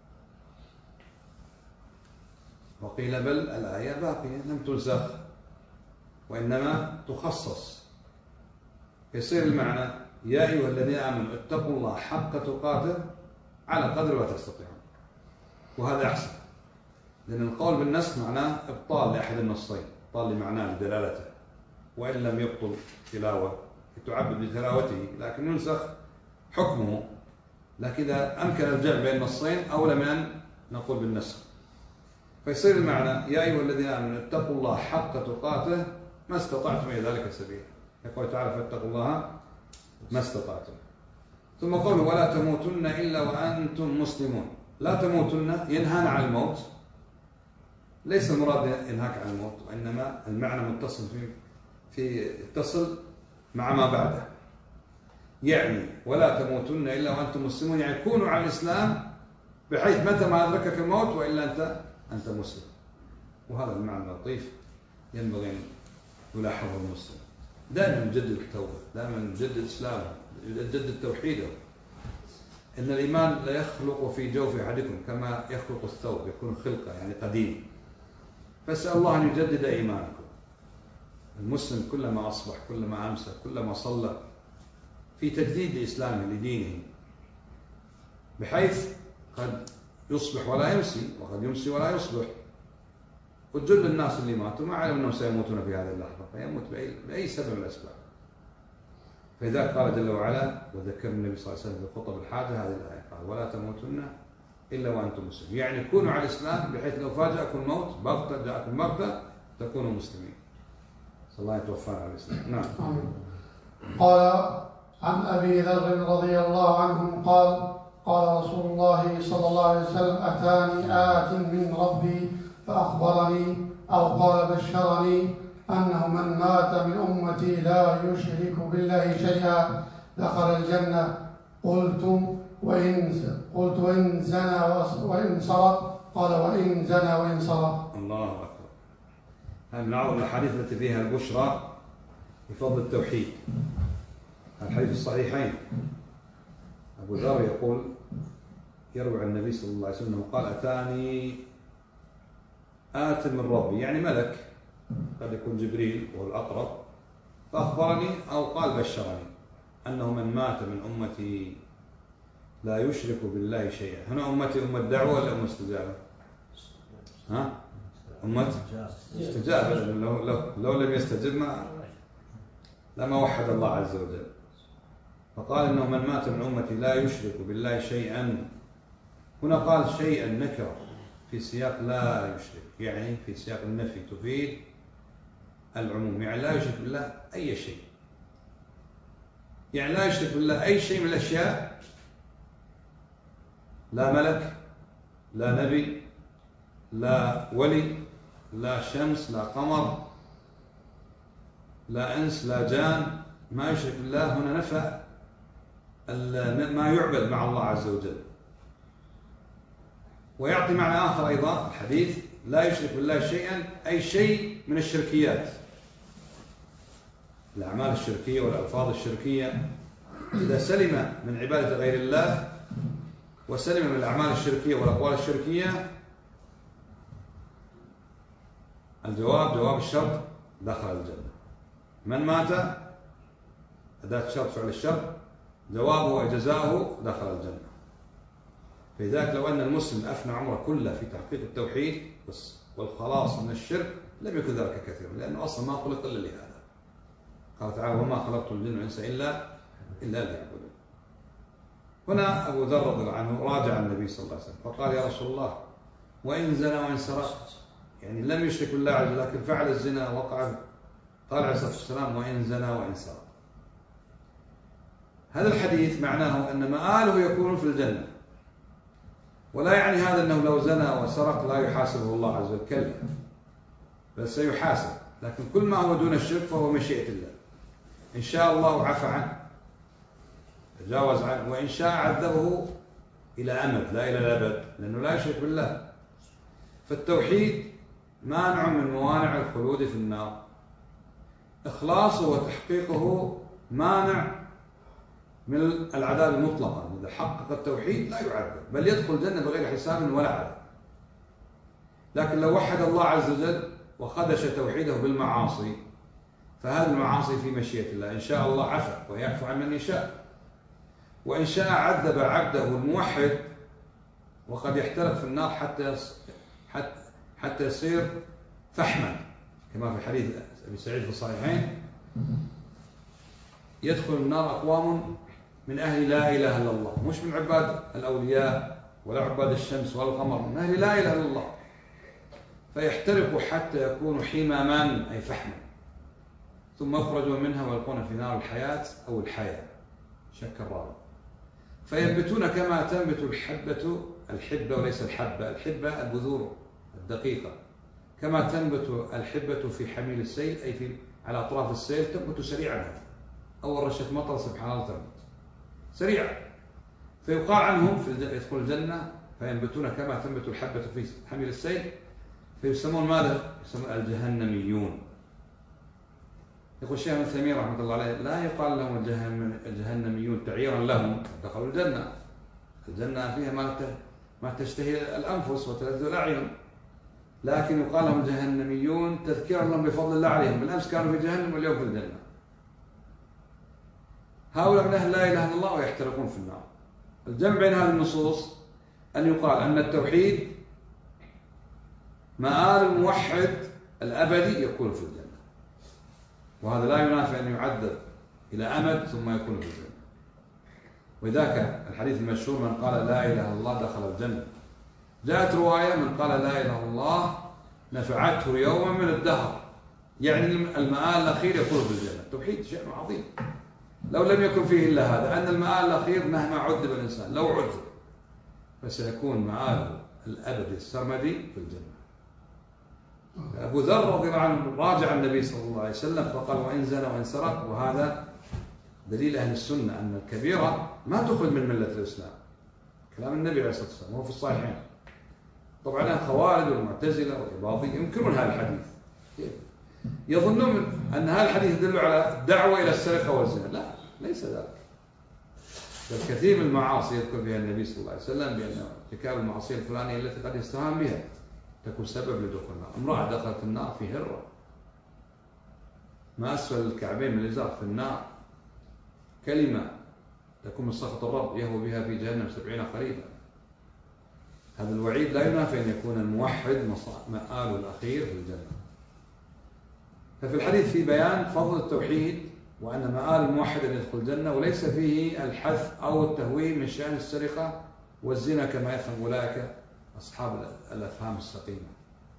وقيل بل الآية باقية لم تنسخ وإنما تخصص، يصير المعنى يا أيها الذين آمنوا اتقوا الله حق تقاته على قدر ما تستطيعون، وهذا أحسن، لأن القول بالنسخ معناه إبطال لأحد النصين، إبطال لمعناه لدلالته، وإن لم يبطل تلاوة تعبد بتلاوته لكن ينسخ حكمه. لكن إذا أمكن الجمع بين النصين أولى من أن نقول بالنسخ، فيصير المعنى يا أيها الذين آمنوا اتقوا الله حق تقاته ما استطعتم إلى ذلك سبيلا. يقول تعالى فاتقوا الله ما استطعتم. ثم قوله ولا تموتن إلا وأنتم مسلمون. لا تموتن ينهانا عن الموت، ليس المراد ينهاك عن الموت، وإنما المعنى متصل في في اتصل مع ما بعده، يعني ولا تموتن إلا وأنتم مسلمون، يعني كونوا على الإسلام بحيث متى ما أدركك الموت وإلا أنت أنت مسلم. وهذا المعنى اللطيف ينبغي أن يلاحظه المسلم، دائما يجدد التوبة، دائما يجدد إسلامه، يجدد توحيده. إن الإيمان لا يخلق في جوف أحدكم كما يخلق الثوب، يكون خلقة يعني قديم، فاسأل الله أن يجدد إيمانكم. المسلم كلما أصبح كلما أمسى كلما صلى في تجديد إسلامه لدينه، بحيث قد يصبح ولا يمسي وقد يمسي ولا يصبح. وجل الناس اللي ماتوا ما علموا أنهم سيموتون في هذه اللحظة، فيموت بأي, بأي سبب من الأسباب. فإذا قال جل وعلا وذكر النبي صلى الله عليه وسلم في خطب الحاجة هذه الآية، قال ولا تموتن إلا وأنتم مسلمون، يعني كونوا على الإسلام بحيث لو فاجأكم الموت بغتة جاءكم بغتة تكونوا مسلمين. صلى الله يتوفانا على الإسلام. نعم. قال عن أبي ذر رضي الله عنه قال قال رسول الله صلى الله عليه وسلم أتاني آت من ربي فأخبرني أو قال بشرني أنه من مات من أمتي لا يشرك بالله شيئا دخل الجنة. قلت وإن قلت وإن زنى وإن سرق؟ قال وإن زنى وإن سرق. الله أكبر. هذه من أعظم الأحاديث التي فيها البشرى بفضل التوحيد. الحديث الصحيحين أبو ذر يقول يروي عن النبي صلى الله عليه وسلم قال أتاني آت من ربي، يعني ملك، قد يكون جبريل وهو الأقرب، فأخبرني أو قال بشرني أنه من مات من أمتي لا يشرك بالله شيئا. هنا أمتي أمة دعوة ولا أمة استجابة؟ ها؟ أمة استجابة، لو, لو, لو لم يستجب ما لما وحد الله عز وجل. فقال إنه من مات من أمتي لا يشرك بالله شيئا. هنا قال شيئا نكرة في سياق لا يشرك، يعني في سياق النفي تفيد العموم، يعني لا يشرك بالله أي شيء، يعني لا يشرك بالله أي شيء من الأشياء، لا ملك لا نبي لا ولي، لا شمس، لا قمر، لا إنس، لا جان، ما يشرك بالله، هنا نفى ما يعبد مع الله عز وجل. ويعطي معنى آخر أيضا الحديث: لا يشرك بالله شيئا، أي شيء من الشركيات، الأعمال الشركية والألفاظ الشركية. إذا سلم من عبادة غير الله وسلم من الأعمال الشركية والأقوال الشركية، الجواب جواب الشرط: دخل الجنة. من مات، أداة شرط فعل الشرط، جوابه وجزاؤه دخل الجنة. فلذلك لو أن المسلم أفنى عمره كله في تحقيق التوحيد والخلاص من الشرك لم يكن ذلك كثيرا، لأنه أصلا ما خلق إلا لهذا. قال تعالى: وما خلقت الجن والإنس إلا إلا ليعبدون. هنا أبو ذر رضي الله عنه راجع النبي صلى الله عليه وسلم فقال: يا رسول الله، وإن زنى وإن سرق، يعني لم يشرك بالله عز وجل لكن فعل الزنا وقع. قال عليه الصلاة والسلام: وإن زنى وإن سرق. هذا الحديث معناه أن مآله يكون في الجنة، ولا يعني هذا أنه لو زنى وسرق لا يحاسبه الله عز وجل، كلا، بل سيحاسب، لكن كل ما هو دون الشرك فهو مشيئة الله. إن شاء الله عفى عنه تجاوز عنه، وإن شاء عذبه إلى أمد لا إلى الأبد، لأنه لا يشرك بالله. فالتوحيد مانع من موانع الخلود في النار، إخلاصه وتحقيقه مانع من العذاب المطلقا. إذا حقق التوحيد لا يعذب، بل يدخل الجنة بغير حساب ولا عذاب. لكن لو وحد الله عز وجل وخدش توحيده بالمعاصي، فهذه المعاصي في مشيئة الله، إن شاء الله عفى ويعفو عن من يشاء، وإن شاء عذب عبده الموحد، وقد يحترق في النار حتى حتى حتى يصير فحما، كما في حديث أبي سعيد في الصحيحين: يدخل النار أقوام من أهل لا إله إلا الله، مش من عباد الأولياء ولا عباد الشمس ولا القمر، من أهل لا إله إلا الله، فيحترق حتى يكون حماما أي فحما، ثم يخرجوا منها ويلقون في نار الحياة أو الحياة، شك الراوي، فينبتون كما تنبت الحبة، الحبة وليس الحبة، الحبة البذور الدقيقة، كما تنبت الحبة في حميل السيل، أي في على أطراف السيل، تنبت سريعا، أول رشة مطر سبحان الله تنبت سريعا. فيقال عنهم في يدخل الجنة فينبتون كما تنبت الحبة في حميل السيل، فيسمون ماذا؟ يسمون الجهنميون. يقول الشيخ ابن تيمية رحمة الله عليه: لا يقال لهم الجهنميون تعييرا لهم دخلوا الجنة، الجنة فيها ما ما تشتهي الأنفس وتلذ الأعين، لكن يقال لهم الجهنميون تذكيرا لهم بفضل الله عليهم، بالأمس كانوا في جهنم واليوم في الجنة. هؤلاء من أهل لا إله إلا الله ويحترقون في النار. الجمع بين هذه النصوص أن يقال أن التوحيد مآل الموحد الأبدي يكون في الجنة، وهذا لا ينافي أن يعذب إلى أمد ثم يكون في الجنة. وذاك الحديث المشهور: من قال لا إله إلا الله دخل الجنة. جاءت رواية: من قال لا إله إلا الله نفعته يوما من الدهر، يعني المآل الأخير يكون في الجنة. التوحيد شيء عظيم لو لم يكن فيه إلا هذا، أن المآل الأخير مهما عذب الإنسان لو عذب فسيكون مآله الأبدي السرمدي في الجنة. أبو ذر رضي الله عنه راجع النبي صلى الله عليه وسلم فقال: وإن زنى وإن سرق. وهذا دليل أهل السنة أن الكبيرة ما تخرج من ملة الإسلام، كلام النبي عليه الصلاة والسلام وهو في الصحيحين. طبعا الخوارج والمعتزلة والإباضية ينكرون هذا الحديث، يظنون أن هذا الحديث يدل على الدعوة إلى السرقة والزنا. لا، ليس ذلك، بل كثير من المعاصي يذكر فيها النبي صلى الله عليه وسلم بأن ارتكاب المعصية الفلانية التي قد يستهان بها تكون سبب لدخول النار. امرأة دخلت النار في هرة، ما أسفل الكعبين من الإزار في النار، كلمة تكون من سخط الرب يهوى بها في جهنم سبعين خريفا. هذا الوعيد لا ينافي أن يكون الموحد مآله الأخير في الجنة. ففي الحديث في بيان فضل التوحيد، وأن مآل الموحد أن يدخل الجنة، وليس فيه الحث أو التهوين من شأن السرقة والزنا كما يفهم أولئك أصحاب الأفهام السقيمة.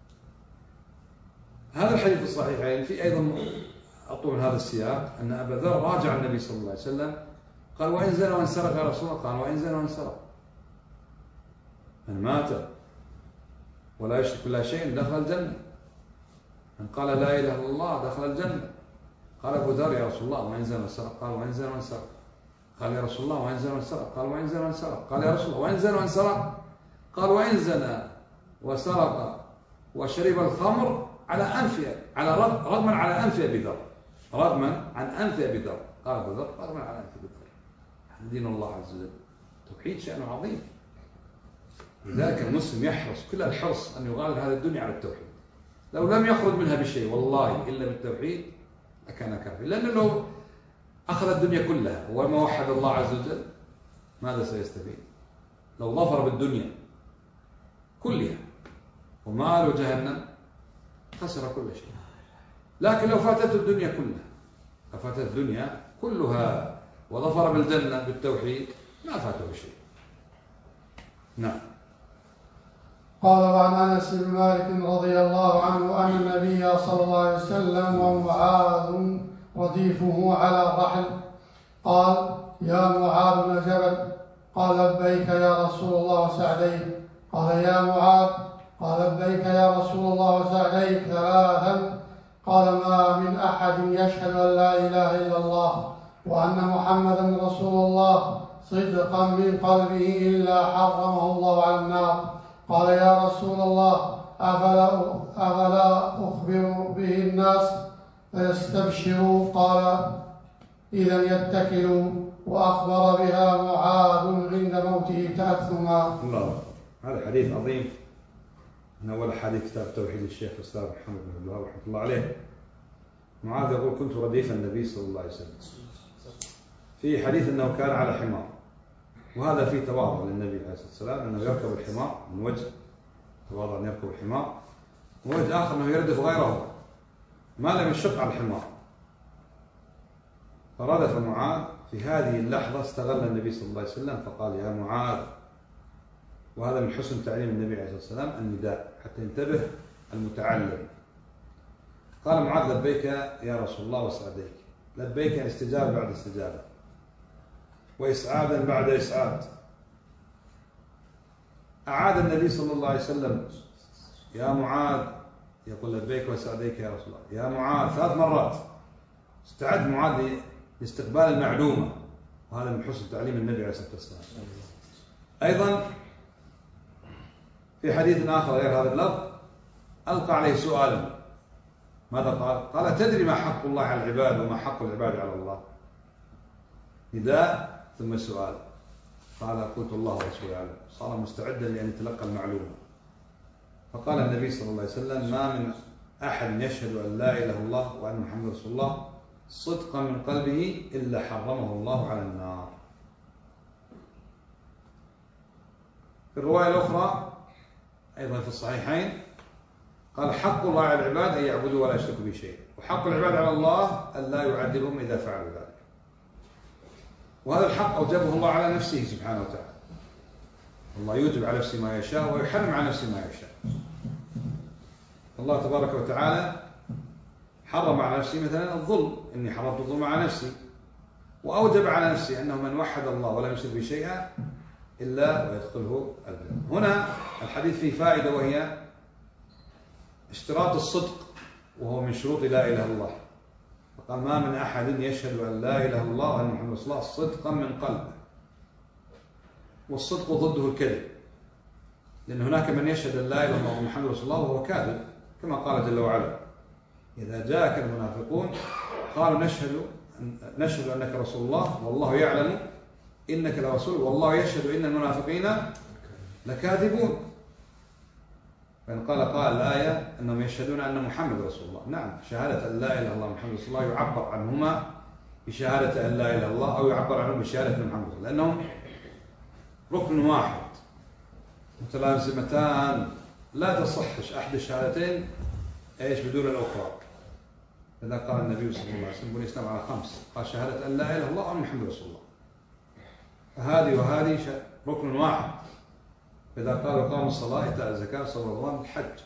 هذا الحديث الصحيحين في أيضا أطول من هذا السياق أن أبا ذر راجع النبي صلى الله عليه وسلم قال: وإن زنى وإن سرق يا رسول الله؟ قال: وإن زنى وإن سرق. من مات ولا يشرك بالله شيء دخل الجنة. من قال لا إله إلا الله دخل الجنة. قال أبو ذر يا رسول الله وإن زنى وسرق؟ قال وإن زنى وإن سرق. قال يا رسول الله وإن زنى وإن سرق؟ قال وإن زنى وإن سرق. قال يا رسول الله وإن زنى وإن سرق؟ قال وإن زنى وسرق وشرب الخمر على أنف على رغما على أنف أبي ذر، رغما عن أنف أبي ذر. قال أبو ذر رغما على أنف أبي ذر. دين الله عز وجل توحيد شأنه عظيم. لذلك المسلم يحرص كل الحرص أن يغالب هذه الدنيا على التوحيد. لو لم يخرج منها بشيء والله إلا بالتوحيد لكان كافر، لأنه لو أخذ الدنيا كلها وما وحد الله عز وجل ماذا سيستفيد؟ لو ظفر بالدنيا كلها ومال جهنم خسر كل شيء. لكن لو فاتته الدنيا كلها فاتت الدنيا كلها وظفر بالجنة بالتوحيد ما فاته شيء. نعم. قال وعن أنس بن مالك رضي الله عنه أن النبي صلى الله عليه وسلم ومعاذ رديفه على الرحل قال يا معاذ بن جبل قال لبيك يا رسول الله وسعديك. قال يا معاذ قال لبيك يا رسول الله وسعديك ثلاثا. قال ما من أحد يشهد أن لا إله إلا الله وأن محمدا رسول الله صدقا من قلبه إلا حرمه الله على النار. قال يا رسول الله أفلا, أفلا أخبر به الناس فيستبشروا؟ قال إذا يتكلوا. وأخبر بها معاذ عند موته تأثما. الله. هذا حديث عظيم من أول حديث كتاب توحيد الشيخ الأستاذ محمد بن عبد الوهاب رحمه الله عليه. معاذ يقول كنت رديف النبي صلى الله عليه وسلم. في حديث أنه كان على حمار، وهذا فيه تواضع للنبي عليه الصلاة والسلام أنه يركب الحمار من وجه تواضع أن يركب الحمار، ووجه آخر أنه يردف غيره ما لم يشق على الحمار. فردف معاذ. في هذه اللحظة استغل النبي صلى الله عليه وسلم فقال يا معاذ، وهذا من حسن تعليم النبي عليه الصلاة والسلام النداء حتى ينتبه المتعلم. قال معاذ لبيك يا رسول الله وسعديك. لبيك يعني استجابة بعد استجابة، وإسعادا بعد إسعاد. أعاد النبي صلى الله عليه وسلم يا معاذ، يقول لبيك وسعديك يا رسول الله يا معاذ ثلاث مرات. استعد معاذ لاستقبال المعلومة، وهذا من حسن تعليم النبي عليه الصلاة والسلام. أيضا في حديث آخر غير هذا اللفظ ألقى عليه سؤالا. ماذا قال؟ قال تدري ما حق الله على العباد وما حق العباد على الله؟ نداء ثم سؤال. قال قلت الله ورسوله أعلم. صار مستعدا لأن يتلقى المعلومة. فقال النبي صلى الله عليه وسلم ما من أحد يشهد أن لا إله إلا الله وأن محمد رسول الله صدقا من قلبه إلا حرمه الله على النار. في الرواية الأخرى أيضا في الصحيحين قال حق الله على العباد أن يعبدوا ولا يشركوا به شيئا، وحق العباد على الله أن لا يعذبهم إذا فعلوا ذلك. وهذا الحق أوجبه الله على نفسه سبحانه وتعالى. الله يوجب على نفسه ما يشاء ويحرم على نفسه ما يشاء. الله تبارك وتعالى حرم على نفسه مثلا الظلم، إني حرمت الظلم على نفسي، وأوجب على نفسه أنه من وحد الله ولم يشرك به شيئا إلا ويدخله الجنة. هنا الحديث فيه فائدة، وهي اشتراط الصدق، وهو من شروط لا إله إلا الله. فقال ما من أحد يشهد أن لا إله إلا الله وأن محمد رسول الله صدقا من قلبه. والصدق ضده الكذب، لأن هناك من يشهد أن لا إله إلا الله وأن محمد رسول الله وهو كاذب، كما قال جل وعلا إذا جاءك المنافقون قالوا نشهد نشهد أنك رسول الله والله يعلم إنك لرسول والله يشهد إن المنافقين لكاذبون. فإن قال قال الآية أنهم يشهدون أن محمد رسول الله. نعم، شهادة أن لا إله إلا الله محمد رسول الله يعبر عنهما بشهادة أن لا إله إلا الله، أو يعبر عنهم بشهادة أن محمد رسول الله، لأنهم ركن واحد متلازمتان لا تصحش أحد الشهادتين إيش بدون الأخرى. لذا قال النبي صلى الله عليه وسلم بني الإسلام على خمس، قال شهادة أن لا إله إلا الله وأن محمد رسول الله. فهذه وهذه ركن واحد. إذا قال قام الصلاة إيتاء الزكاة صلى الله عليه وسلم الحج.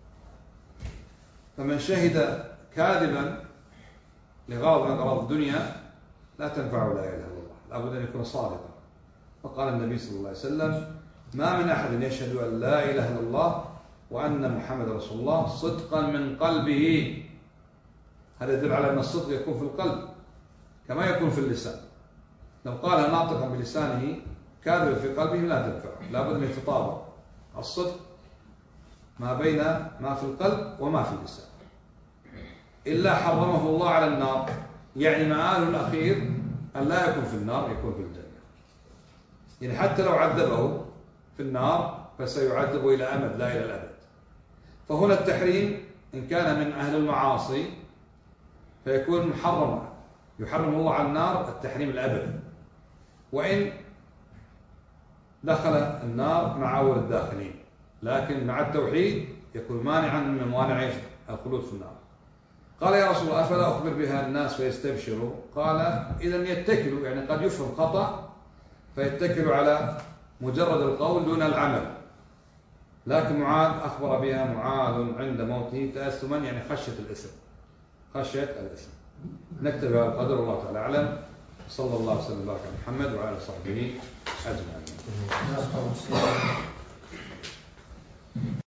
فمن شهد كاذبا لغرض من أغراض الدنيا لا تنفعه لا إله إلا الله، لابد أن يكون صادقا. فقال النبي صلى الله عليه وسلم ما من أحد يشهد أن لا إله إلا الله وأن محمد رسول الله صدقا من قلبه. هذا يدل على أن الصدق يكون في القلب كما يكون في اللسان. لو قالها ناطقا بلسانه كاذب في قلبه لا تنفع، لابد أن يتطابق الصدق ما بين ما في القلب وما في اللسان. إلا حرمه الله على النار، يعني مآله الأخير أن لا يكون في النار، يكون في الجنة. يعني حتى لو عذبه في النار فسيعذب إلى أمد لا إلى الأبد. فهنا التحريم إن كان من أهل المعاصي فيكون محرما، يحرم الله على النار التحريم الأبدي. وإن دخل النار مع أول الداخلين، لكن مع التوحيد يكون مانعا من موانع الخلود في النار. قال يا رسول الله أفلا أخبر بها الناس فيستبشروا؟ قال إذن يتكلوا، يعني قد يفهم خطأ فيتكلوا على مجرد القول دون العمل. لكن معاذ أخبر بها معاذ عند موته تأثما، يعني خشية الإثم، خشية الإثم. نكتب على القدر، والله تعالى أعلم. صلى الله وسلم وبارك على محمد وعلى صحبه أجمعين.